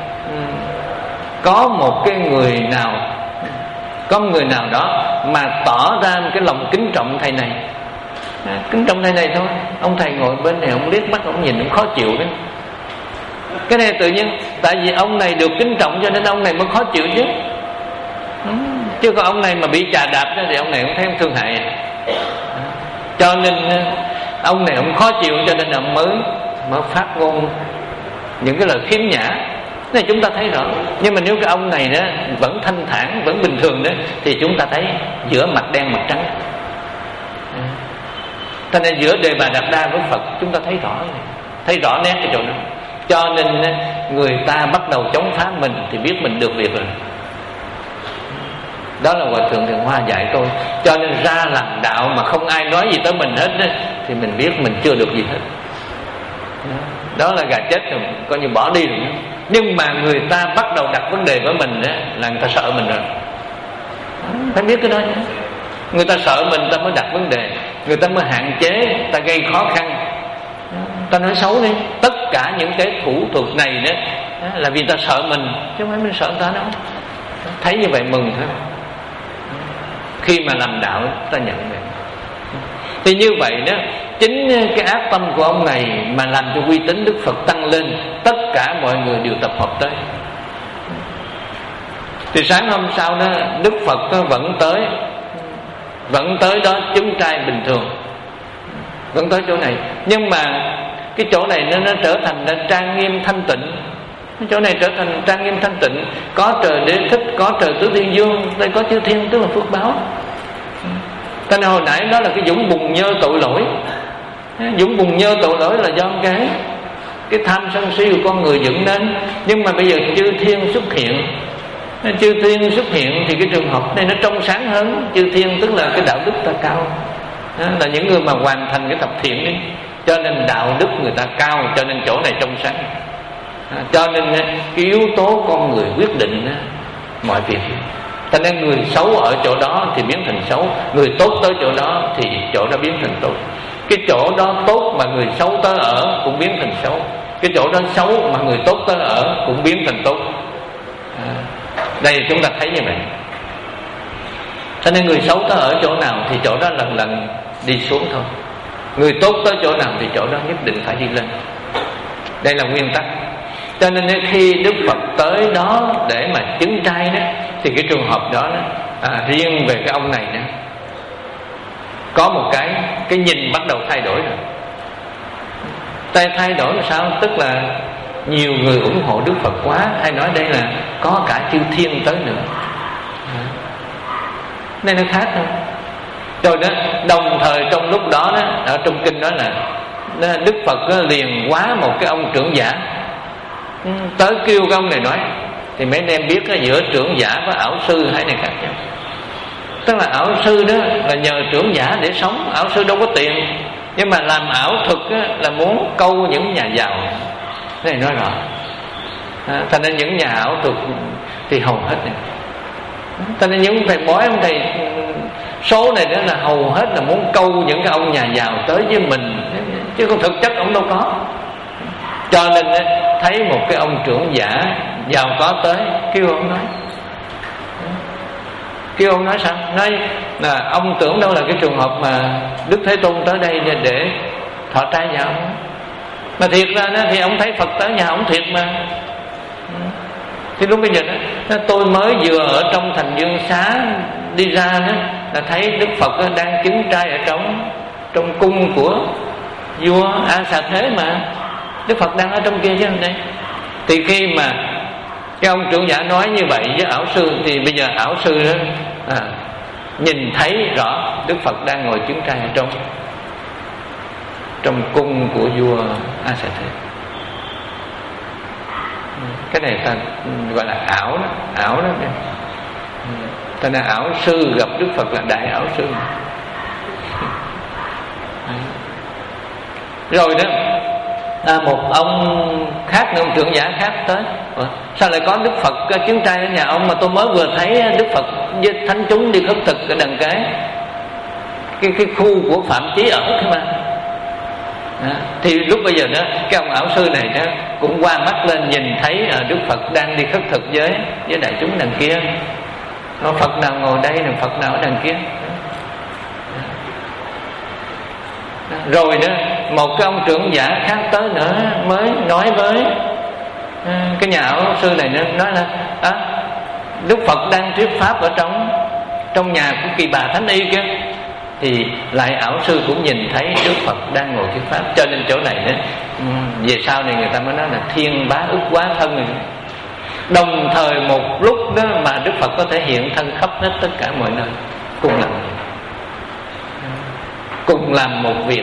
có một cái người nào, có một người nào đó mà tỏ ra cái lòng kính trọng thầy này, à, kính trọng thầy này thôi. Ông thầy ngồi bên này, ông liếc mắt, ông nhìn, ông khó chịu đấy. Cái này tự nhiên, tại vì ông này được kính trọng cho nên ông này mới khó chịu chứ. Ừ, chứ còn ông này mà bị chà đạp đó, thì ông này cũng thấy ông thương hại. Cho nên ông này ông khó chịu, cho nên ông mới mới phát ngôn những cái lời khiếm nhã. Này chúng ta thấy rõ. Nhưng mà nếu cái ông này đó vẫn thanh thản, vẫn bình thường đó, thì chúng ta thấy giữa mặt đen mặt trắng. Cho nên giữa Đề Bà Đạt Đa với Phật chúng ta thấy rõ này, thấy rõ nét cái chỗ đó. Cho nên người ta bắt đầu chống phá mình thì biết mình được việc rồi. Đó là Hòa Thượng Thiện Hoa dạy tôi. Cho nên ra làm đạo mà không ai nói gì tới mình hết đó, thì mình biết mình chưa được gì hết. Đó là gà chết rồi, coi như bỏ đi rồi. Nhưng mà người ta bắt đầu đặt vấn đề với mình đó, là người ta sợ mình rồi. Phải biết cái đó nhé. Người ta sợ mình, người ta mới đặt vấn đề, người ta mới hạn chế, người ta gây khó khăn, ta nói xấu đi. Tất cả những cái thủ thuật này đó là vì ta sợ mình, chứ không phải mình sợ người ta đâu. Thấy như vậy mừng thôi. Khi mà làm đạo ta nhận vậy. Thì như vậy đó, chính cái ác tâm của ông này mà làm cho uy tín Đức Phật tăng lên. Tất cả mọi người đều tập hợp tới. Thì sáng hôm sau đó, Đức Phật vẫn tới, vẫn tới đó chứng trai bình thường, vẫn tới chỗ này. Nhưng mà cái chỗ này nó, nó trở thành nó trang nghiêm thanh tịnh. Cái chỗ này trở thành trang nghiêm thanh tịnh. Có trời Đế Thích, có trời Tứ Thiên Dương, đây có chư thiên, tức là phước báo. Cho nên hồi nãy đó là cái dũng bùn nhơ tội lỗi. Dũng bùn nhơ tội lỗi là do cái Cái tham sân si của con người dựng nên. Nhưng mà bây giờ chư thiên xuất hiện, chư thiên xuất hiện thì cái trường hợp này nó trong sáng hơn. Chư thiên tức là cái đạo đức ta cao, đó là những người mà hoàn thành cái thập thiện đi. Cho nên đạo đức người ta cao, cho nên chỗ này trong sáng. À, cho nên cái yếu tố con người quyết định mọi việc. Cho nên người xấu ở chỗ đó thì biến thành xấu, người tốt tới chỗ đó thì chỗ đó biến thành tốt. Cái chỗ đó tốt mà người xấu tới ở cũng biến thành xấu. Cái chỗ đó xấu mà người tốt tới ở cũng biến thành tốt. À, đây chúng ta thấy như vậy. Cho nên người xấu tới ở chỗ nào thì chỗ đó lần lần đi xuống thôi. Người tốt tới chỗ nào thì chỗ đó nhất định phải đi lên. Đây là nguyên tắc. Cho nên khi Đức Phật tới đó để mà chứng trai đó, thì cái trường hợp đó, đó à, riêng về cái ông này đó, có một cái cái nhìn bắt đầu thay đổi rồi. Tay thay đổi là sao? Tức là nhiều người ủng hộ Đức Phật quá, hay nói đây là có cả chư thiên tới nữa. Đây nó khác thôi. Rồi đó, đồng thời trong lúc đó, đó ở trong kinh đó là Đức Phật liền hóa một cái ông trưởng giả tới kêu cái ông này nói. Thì mấy anh em biết giữa trưởng giả với ảo sư hai này khác nhau. Tức là ảo sư đó là nhờ trưởng giả để sống. Ảo sư đâu có tiền, nhưng mà làm ảo thuật là muốn câu những nhà giàu. Cái này nói rõ. À, thành ra những nhà ảo thuật thì hầu hết này. Thành ra những thầy bói, ông thầy số này đó là hầu hết là muốn câu những cái ông nhà giàu tới với mình, chứ không thực chất ông đâu có. Cho nên thấy một cái ông trưởng giả giàu có tới, kêu ông nói. Kêu ông nói sao? Nói là ông tưởng đâu là cái trường hợp mà Đức Thế Tôn tới đây để, để thọ trai nhà ông. Mà thiệt ra đó, thì ông thấy Phật tới nhà ông thiệt mà. Thì lúc bây giờ đó, tôi mới vừa ở trong thành Dương Xá đi ra đó, là thấy Đức Phật đang chứng trai ở trong trong cung của vua A Xà Thế mà. Đức Phật đang ở trong kia chứ đây. Thì khi mà cái ông trưởng giả nói như vậy với ảo sư, thì bây giờ ảo sư đó à, nhìn thấy rõ Đức Phật đang ngồi chứng trai ở trong trong cung của vua A Xà Thế. Cái này ta gọi là ảo đó, ảo đó. Ta là ảo sư gặp Đức Phật là đại ảo sư. Rồi đó à, một ông khác, ông trưởng giả khác tới, sao lại có Đức Phật chứng trai ở nhà ông mà tôi mới vừa thấy Đức Phật với thánh chúng đi khất thực ở đằng cái cái cái khu của Phạm Chí ở thế mà. À, thì lúc bây giờ đó cái ông ảo sư này đó cũng qua mắt lên nhìn thấy à, Đức Phật đang đi khất thực với với đại chúng đằng kia. Nó Phật nào ngồi đây, là Phật nào ở đằng kia. Rồi đó một cái ông trưởng giả khác tới nữa mới nói với à, cái nhà ảo sư này nữa, nói là à, Đức Phật đang thuyết pháp ở trong trong nhà của Kỳ Bà Thánh Y kia. Thì lại ảo sư cũng nhìn thấy Đức Phật đang ngồi thuyết pháp. Cho nên chỗ này đó, về sau này người ta mới nói là thiên bá ức quá thân này. Đồng thời một lúc đó mà Đức Phật có thể hiện thân khắp hết tất cả mọi nơi, cùng làm cùng làm một việc.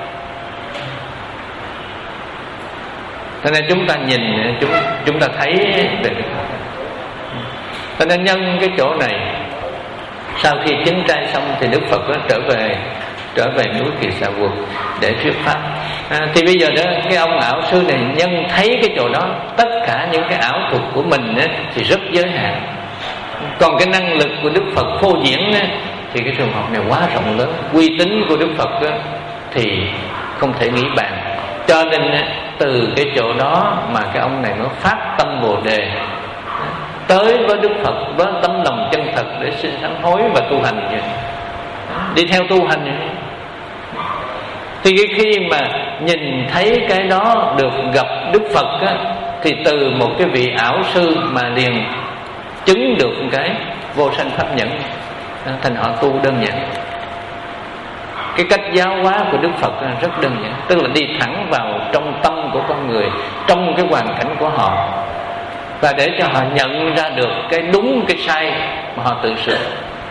Cho nên chúng ta nhìn, chúng chúng ta thấy về Đức Phật. Cho nên nhân cái chỗ này, sau khi chứng trai xong thì Đức Phật đó trở về trở về núi Kỳ Xà Quật để thuyết pháp. À, thì bây giờ đó cái ông ảo sư này nhân thấy cái chỗ đó, tất cả những cái ảo thuật của mình đó, thì rất giới hạn. Còn cái năng lực của Đức Phật phô diễn đó, thì cái trường hợp này quá rộng lớn. Uy tín của Đức Phật đó, thì không thể nghĩ bàn. Cho nên từ cái chỗ đó mà cái ông này mới phát tâm Bồ Đề, tới với Đức Phật với tấm lòng chân thật để xin sám hối và tu hành vậy. Đi theo tu hành vậy. Thì khi mà nhìn thấy cái đó được gặp Đức Phật á, thì từ một cái vị ảo sư mà liền chứng được cái vô sanh pháp nhẫn, thành họ tu đơn giản. Cái cách giáo hóa của Đức Phật rất đơn giản, tức là đi thẳng vào trong tâm của con người, trong cái hoàn cảnh của họ, và để cho họ nhận ra được cái đúng cái sai mà họ tự sửa,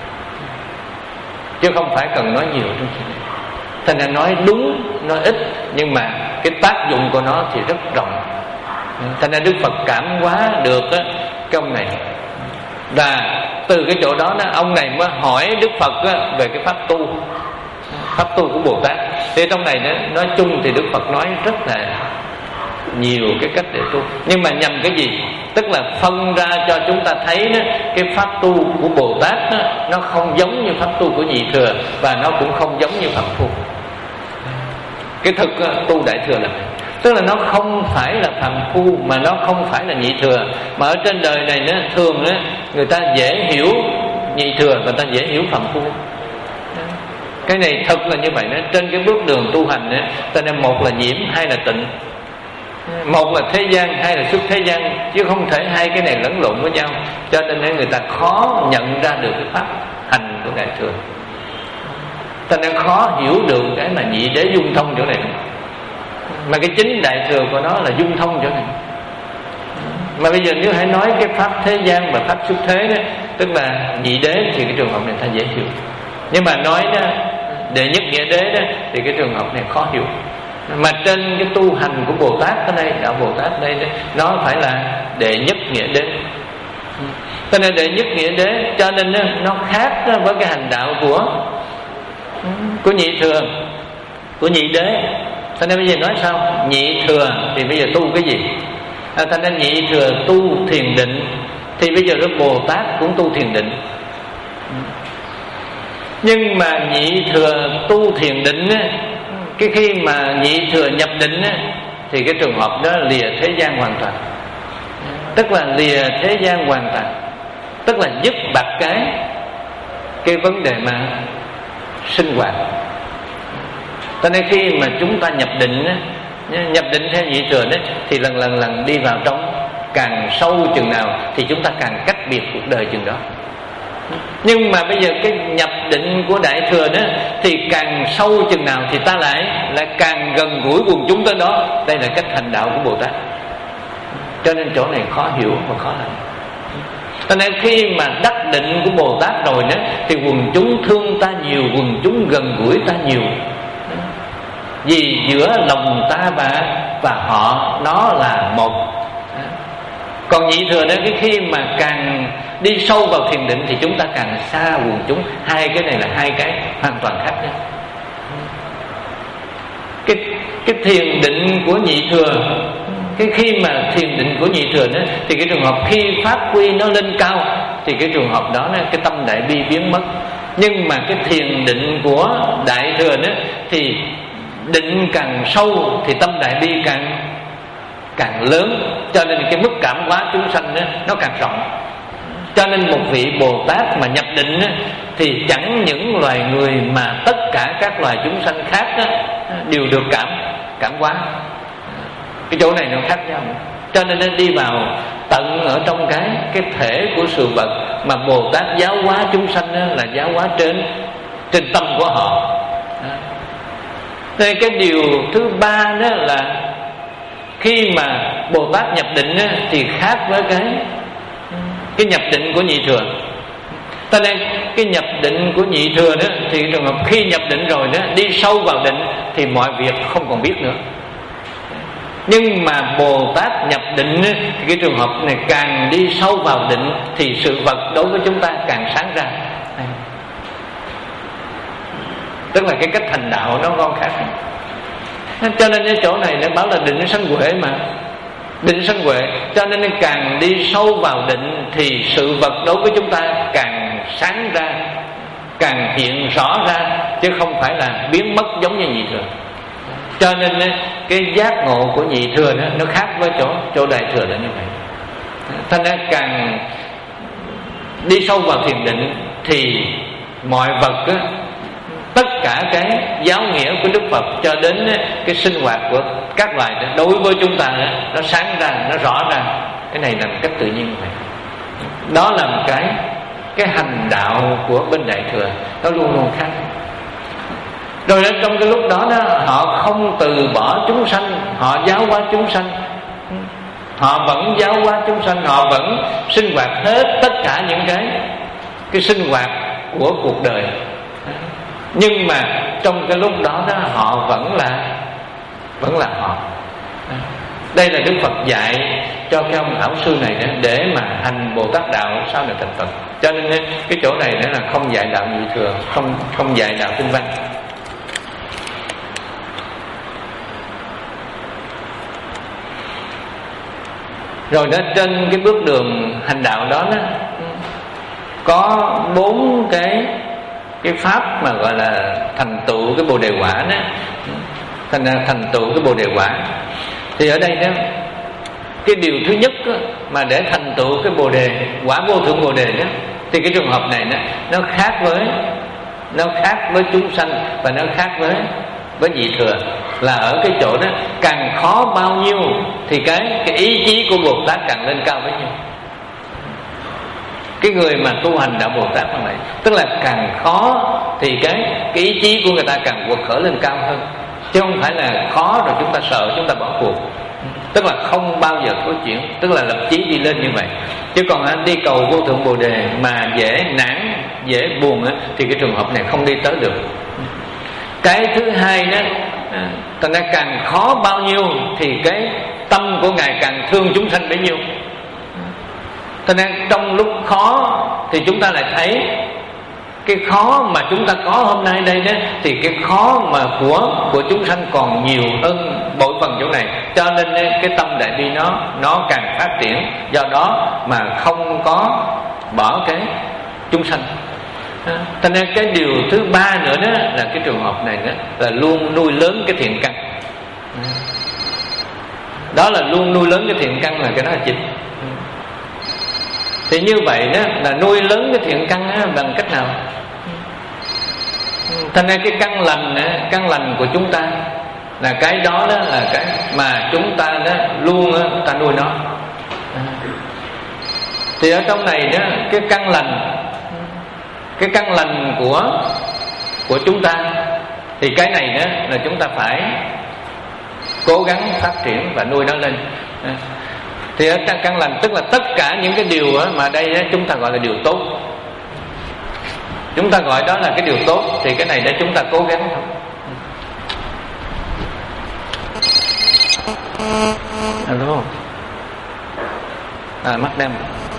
chứ không phải cần nói nhiều trong chuyện này. Thành ra nói đúng, nói ít, nhưng mà cái tác dụng của nó thì rất rộng. Thành ra Đức Phật cảm hóa được á, cái ông này. Và từ cái chỗ đó, đó ông này mới hỏi Đức Phật á, về cái pháp tu, pháp tu của Bồ Tát. Thì trong này đó, nói chung thì Đức Phật nói rất là nhiều cái cách để tu, nhưng mà nhằm cái gì? Tức là phân ra cho chúng ta thấy đó, cái pháp tu của Bồ Tát đó, nó không giống như pháp tu của Nhị Thừa, và nó cũng không giống như Phạm Phu. Cái thực tu Đại Thừa là này, tức là nó không phải là Phạm Phu, mà nó không phải là Nhị Thừa. Mà ở trên đời này nó thường đó, người ta dễ hiểu Nhị Thừa, người ta dễ hiểu Phạm Phu. Cái này thật là như vậy đó. Trên cái bước đường tu hành đó, ta nên một là nhiễm, hai là tịnh. Một là thế gian, hai là xuất thế gian, chứ không thể hai cái này lẫn lộn với nhau. Cho nên người ta khó nhận ra được cái pháp hành của Đại Thừa, ta nên khó hiểu được cái mà Nhị Đế dung thông chỗ này. Mà cái chính Đại Thừa của nó là dung thông chỗ này. Mà bây giờ nếu hãy nói cái pháp thế gian và pháp xuất thế đó, tức là Nhị Đế, thì cái trường hợp này ta dễ hiểu. Nhưng mà nói đó, đệ nhất nghĩa đế đó, thì cái trường hợp này khó hiểu. Mà trên cái tu hành của Bồ Tát ở đây, đạo Bồ Tát ở đây, nó phải là đệ nhất nghĩa đế. Cho nên đệ nhất nghĩa đế, cho nên nó khác với cái hành đạo của của Nhị Thừa, của Nhị Đế. Cho nên bây giờ nói sao? Nhị Thừa thì bây giờ tu cái gì? À, cho nên Nhị Thừa tu thiền định, thì bây giờ đó Bồ Tát cũng tu thiền định. Nhưng mà Nhị Thừa tu thiền định á, cái khi mà Nhị Thừa nhập định á, thì cái trường hợp đó lìa thế gian hoàn toàn. Tức là lìa thế gian hoàn toàn, tức là dứt bạc cái cái vấn đề mà sinh hoạt. Cho nên khi mà chúng ta nhập định á, nhập định theo nhị thừa đấy, thì lần lần lần đi vào trong, càng sâu chừng nào thì chúng ta càng cách biệt cuộc đời chừng đó. Nhưng mà bây giờ cái nhập định của đại thừa đó thì càng sâu chừng nào thì ta lại lại càng gần gũi quần chúng tới đó. Đây là cách hành đạo của Bồ Tát. Cho nên chỗ này khó hiểu và khó làm. Cho nên khi mà đắc định của Bồ Tát rồi đó, thì quần chúng thương ta nhiều, quần chúng gần gũi ta nhiều. Vì giữa lòng ta và và họ nó là một. Còn nhị thừa đó, cái khi mà càng đi sâu vào thiền định thì chúng ta càng xa quần chúng. Hai cái này là hai cái hoàn toàn khác nhau. Cái cái thiền định của nhị thừa, cái khi mà thiền định của nhị thừa đó, thì cái trường hợp khi phát huy nó lên cao thì cái trường hợp đó, cái tâm đại bi biến mất. Nhưng mà cái thiền định của đại thừa đó thì định càng sâu thì tâm đại bi càng càng lớn, cho nên cái mức cảm hóa chúng sanh đó, nó càng rộng. Cho nên một vị Bồ Tát mà nhập định đó, thì chẳng những loài người mà tất cả các loài chúng sanh khác đó, đều được cảm cảm hóa. Cái chỗ này nó khác nhau. Cho nên nó đi vào tận ở trong cái cái thể của sự vật mà Bồ Tát giáo hóa chúng sanh đó, là giáo hóa trên trên tâm của họ. Nên cái điều thứ ba đó là khi mà Bồ Tát nhập định đó, thì khác với cái cái nhập định của nhị thừa. Cho nên cái nhập định của nhị thừa đó thì trường hợp khi nhập định rồi đó, đi sâu vào định thì mọi việc không còn biết nữa. Nhưng mà Bồ Tát nhập định thì cái trường hợp này càng đi sâu vào định thì sự vật đối với chúng ta càng sáng ra. Tức là cái cách hành đạo nó con khác. Cho nên cái chỗ này nó bảo là định sanh huệ mà. Định sanh huệ. Cho nên càng đi sâu vào định thì sự vật đối với chúng ta càng sáng ra, càng hiện rõ ra, chứ không phải là biến mất giống như nhị thừa. Cho nên cái giác ngộ của nhị thừa đó, nó khác với chỗ chỗ đại thừa là như vậy. Thành ra càng đi sâu vào thiền định thì mọi vật đó, tất cả cái giáo nghĩa của Đức Phật cho đến cái sinh hoạt của các loài đó, đối với chúng ta đó, nó sáng ra, nó rõ ra. Cái này là một cách tự nhiên vậy. Đó là một cái cái hành đạo của bên đại thừa, nó luôn luôn khác. Rồi trong cái lúc đó, đó họ không từ bỏ chúng sanh, họ giáo hóa chúng sanh, họ vẫn giáo hóa chúng sanh, họ vẫn sinh hoạt hết tất cả những cái cái sinh hoạt của cuộc đời. Nhưng mà trong cái lúc đó, đó họ vẫn là vẫn là họ. Đây là Đức Phật dạy cho cái ông ảo sư này đó, để mà hành Bồ Tát đạo sau này thành Phật. Cho nên cái chỗ này đó là không dạy đạo nhị thừa, không không dạy đạo tinh văn. Rồi đó, trên cái bước đường hành đạo đó, đó có bốn cái cái pháp mà gọi là thành tựu cái Bồ Đề quả đó, thành thành tựu cái Bồ Đề quả. Thì ở đây đó, cái điều thứ nhất đó, mà để thành tựu cái Bồ Đề quả vô thượng Bồ Đề đó, thì cái trường hợp này đó, nó khác với nó khác với chúng sanh và nó khác với với nhị thừa, là ở cái chỗ đó càng khó bao nhiêu thì cái cái ý chí của Bồ Tát càng lên cao bấy nhiêu. Cái người mà tu hành đạo Bồ Tát này, tức là càng khó thì cái cái ý chí của người ta càng vượt khởi lên cao hơn, chứ không phải là khó rồi chúng ta sợ chúng ta bỏ cuộc. Tức là không bao giờ có chuyện, tức là lập chí đi lên như vậy. Chứ còn anh đi cầu vô thượng Bồ Đề mà dễ nản, dễ buồn thì cái trường hợp này không đi tới được. Cái thứ hai đó, thành ra càng khó bao nhiêu thì cái tâm của Ngài càng thương chúng sanh bấy nhiêu. Thành ra trong lúc khó thì chúng ta lại thấy cái khó mà chúng ta có hôm nay đây đó, thì cái khó mà của của chúng sanh còn nhiều hơn bội phần chỗ này. Cho nên cái tâm đại bi nó nó càng phát triển, do đó mà không có bỏ cái chúng sanh. Thành ra cái điều thứ ba nữa đó là cái trường hợp này đó là luôn nuôi lớn cái thiện căn. Đó là luôn nuôi lớn cái thiện căn, là cái đó là chính. Thì như vậy đó là nuôi lớn cái thiện căn đó bằng cách nào? Thành ra cái căn lành căn lành của chúng ta là cái đó đó là cái mà chúng ta đó luôn đó, ta nuôi nó. Thì ở trong này đó, cái căn lành, cái căn lành của của chúng ta, thì cái này đó là chúng ta phải cố gắng phát triển và nuôi nó lên. Thì ở trong căn lành tức là tất cả những cái điều mà đây đó, chúng ta gọi là điều tốt, chúng ta gọi đó là cái điều tốt. Thì cái này để chúng ta cố gắng thôi. Alo, à, mắt đem.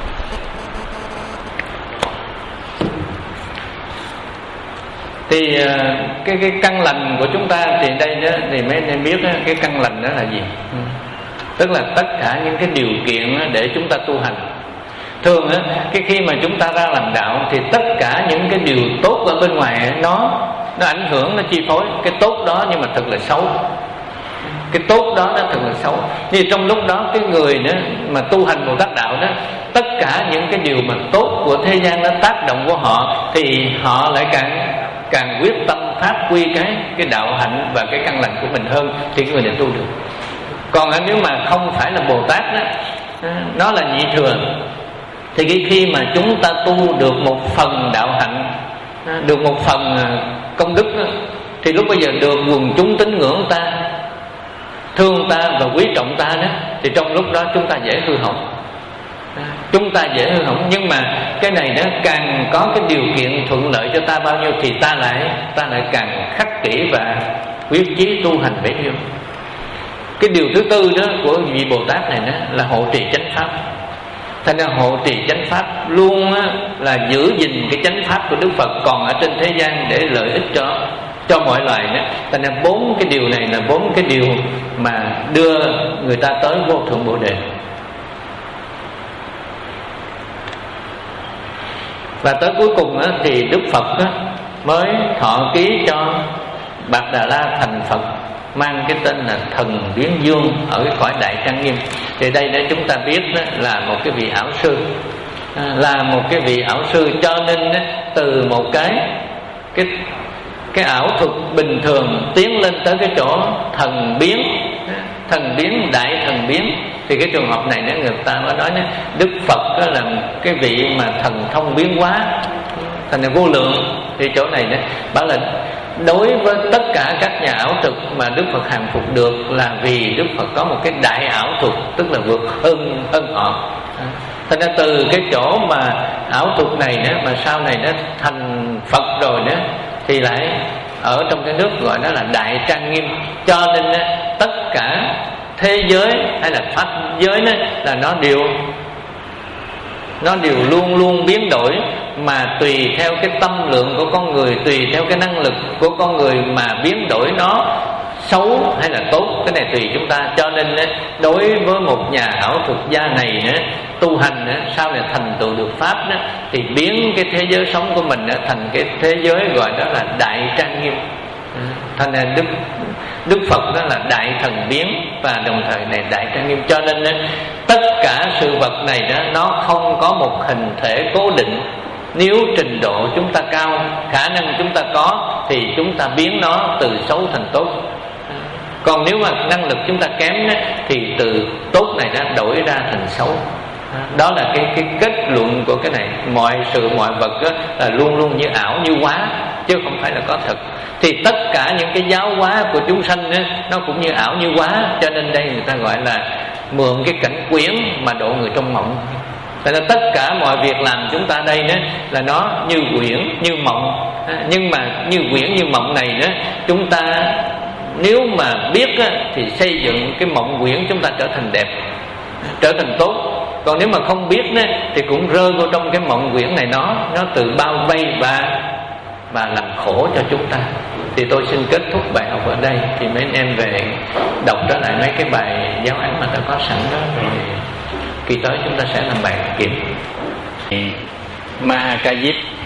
Thì cái cái căn lành của chúng ta thì đây đó, thì mấy nên biết đó, cái căn lành đó là gì? Ừ. Tức là tất cả những cái điều kiện để chúng ta tu hành. Thường á, cái khi mà chúng ta ra làm đạo thì tất cả những cái điều tốt ở bên ngoài ấy, nó nó ảnh hưởng, nó chi phối cái tốt đó, nhưng mà thật là xấu. Cái tốt đó nó thật là xấu. Như trong lúc đó cái người đó mà tu hành Bồ Tát đạo đó, tất cả những cái điều mà tốt của thế gian nó tác động của họ, thì họ lại càng càng quyết tâm phát huy cái cái đạo hạnh và cái căn lành của mình hơn, thì cái người này tu được. Còn nếu mà không phải là Bồ Tát đó, nó là nhị thừa, thì cái khi mà chúng ta tu được một phần đạo hạnh, được một phần công đức đó, thì lúc bây giờ được quần chúng tín ngưỡng ta, thương ta và quý trọng ta đó, thì trong lúc đó chúng ta dễ hư hỏng, chúng ta dễ hư hỏng. Nhưng mà cái này nó càng có cái điều kiện thuận lợi cho ta bao nhiêu, thì ta lại ta lại càng khắc kỷ và quyết chí tu hành bấy nhiêu. Cái điều thứ tư đó của vị Bồ Tát này đó là hộ trì chánh pháp. Thành ra hộ trì chánh pháp luôn á, là giữ gìn cái chánh pháp của Đức Phật còn ở trên thế gian để lợi ích cho cho mọi loài đó. Thành ra bốn cái điều này là bốn cái điều mà đưa người ta tới vô thượng Bồ đề. Và tới cuối cùng á, thì Đức Phật á, mới thọ ký cho Bạt Đà La thành Phật, mang cái tên là Thần Biến Dương ở cái cõi Đại Trang Nghiêm. Thì đây để chúng ta biết đó, là một cái vị ảo sư, là một cái vị ảo sư, cho nên đó, từ một cái cái cái ảo thuật bình thường tiến lên tới cái chỗ thần biến, thần biến, đại thần biến. Thì cái trường hợp này người ta mới nói đó, Đức Phật đó là cái vị mà thần thông biến hóa, thành là vô lượng. Thì chỗ này đó bảo là đối với tất cả các nhà ảo thuật mà Đức Phật hàng phục được là vì Đức Phật có một cái đại ảo thuật, tức là vượt hơn hơn họ. Thành ra từ cái chỗ mà ảo thuật này đó mà sau này nó thành Phật rồi đó, thì lại ở trong cái nước gọi đó là Đại Trang Nghiêm. Cho nên đó, tất cả thế giới hay là pháp giới đó, là nó đều nó đều luôn luôn biến đổi, mà tùy theo cái tâm lượng của con người, tùy theo cái năng lực của con người mà biến đổi nó xấu hay là tốt, cái này tùy chúng ta. Cho nên đối với một nhà ảo thuật gia này tu hành sau này thành tựu được pháp đó, thì biến cái thế giới sống của mình thành cái thế giới gọi đó là Đại Trang Nghiêm. Thành ra Đức Đức Phật đó là đại thần biến và đồng thời này Đại Trang Nghiêm. Cho nên tất cả sự vật này đó nó không có một hình thể cố định. Nếu trình độ chúng ta cao, khả năng chúng ta có, thì chúng ta biến nó từ xấu thành tốt. Còn nếu mà năng lực chúng ta kém đó, thì từ tốt này nó đổi ra thành xấu. Đó là cái, cái kết luận của cái này. Mọi sự mọi vật đó là luôn luôn như ảo như hóa, chứ không phải là có thật. Thì tất cả những cái giáo hóa của chúng sanh đó, nó cũng như ảo như hóa. Cho nên đây người ta gọi là mượn cái cảnh quyến mà độ người trong mộng. Tại là tất cả mọi việc làm chúng ta đây đó, là nó như quyển như mộng. Nhưng mà như quyển như mộng này đó, chúng ta nếu mà biết đó, thì xây dựng cái mộng quyển chúng ta trở thành đẹp, trở thành tốt. Còn nếu mà không biết đó, thì cũng rơi vào trong cái mộng quyển này, nó nó tự bao vây và và làm khổ cho chúng ta. Thì tôi xin kết thúc bài học ở đây. Thì mấy anh em về đọc trở lại mấy cái bài giáo án mà đã có sẵn đó, rồi kỳ tới chúng ta sẽ làm bài kiểm. Ma Ca Diếp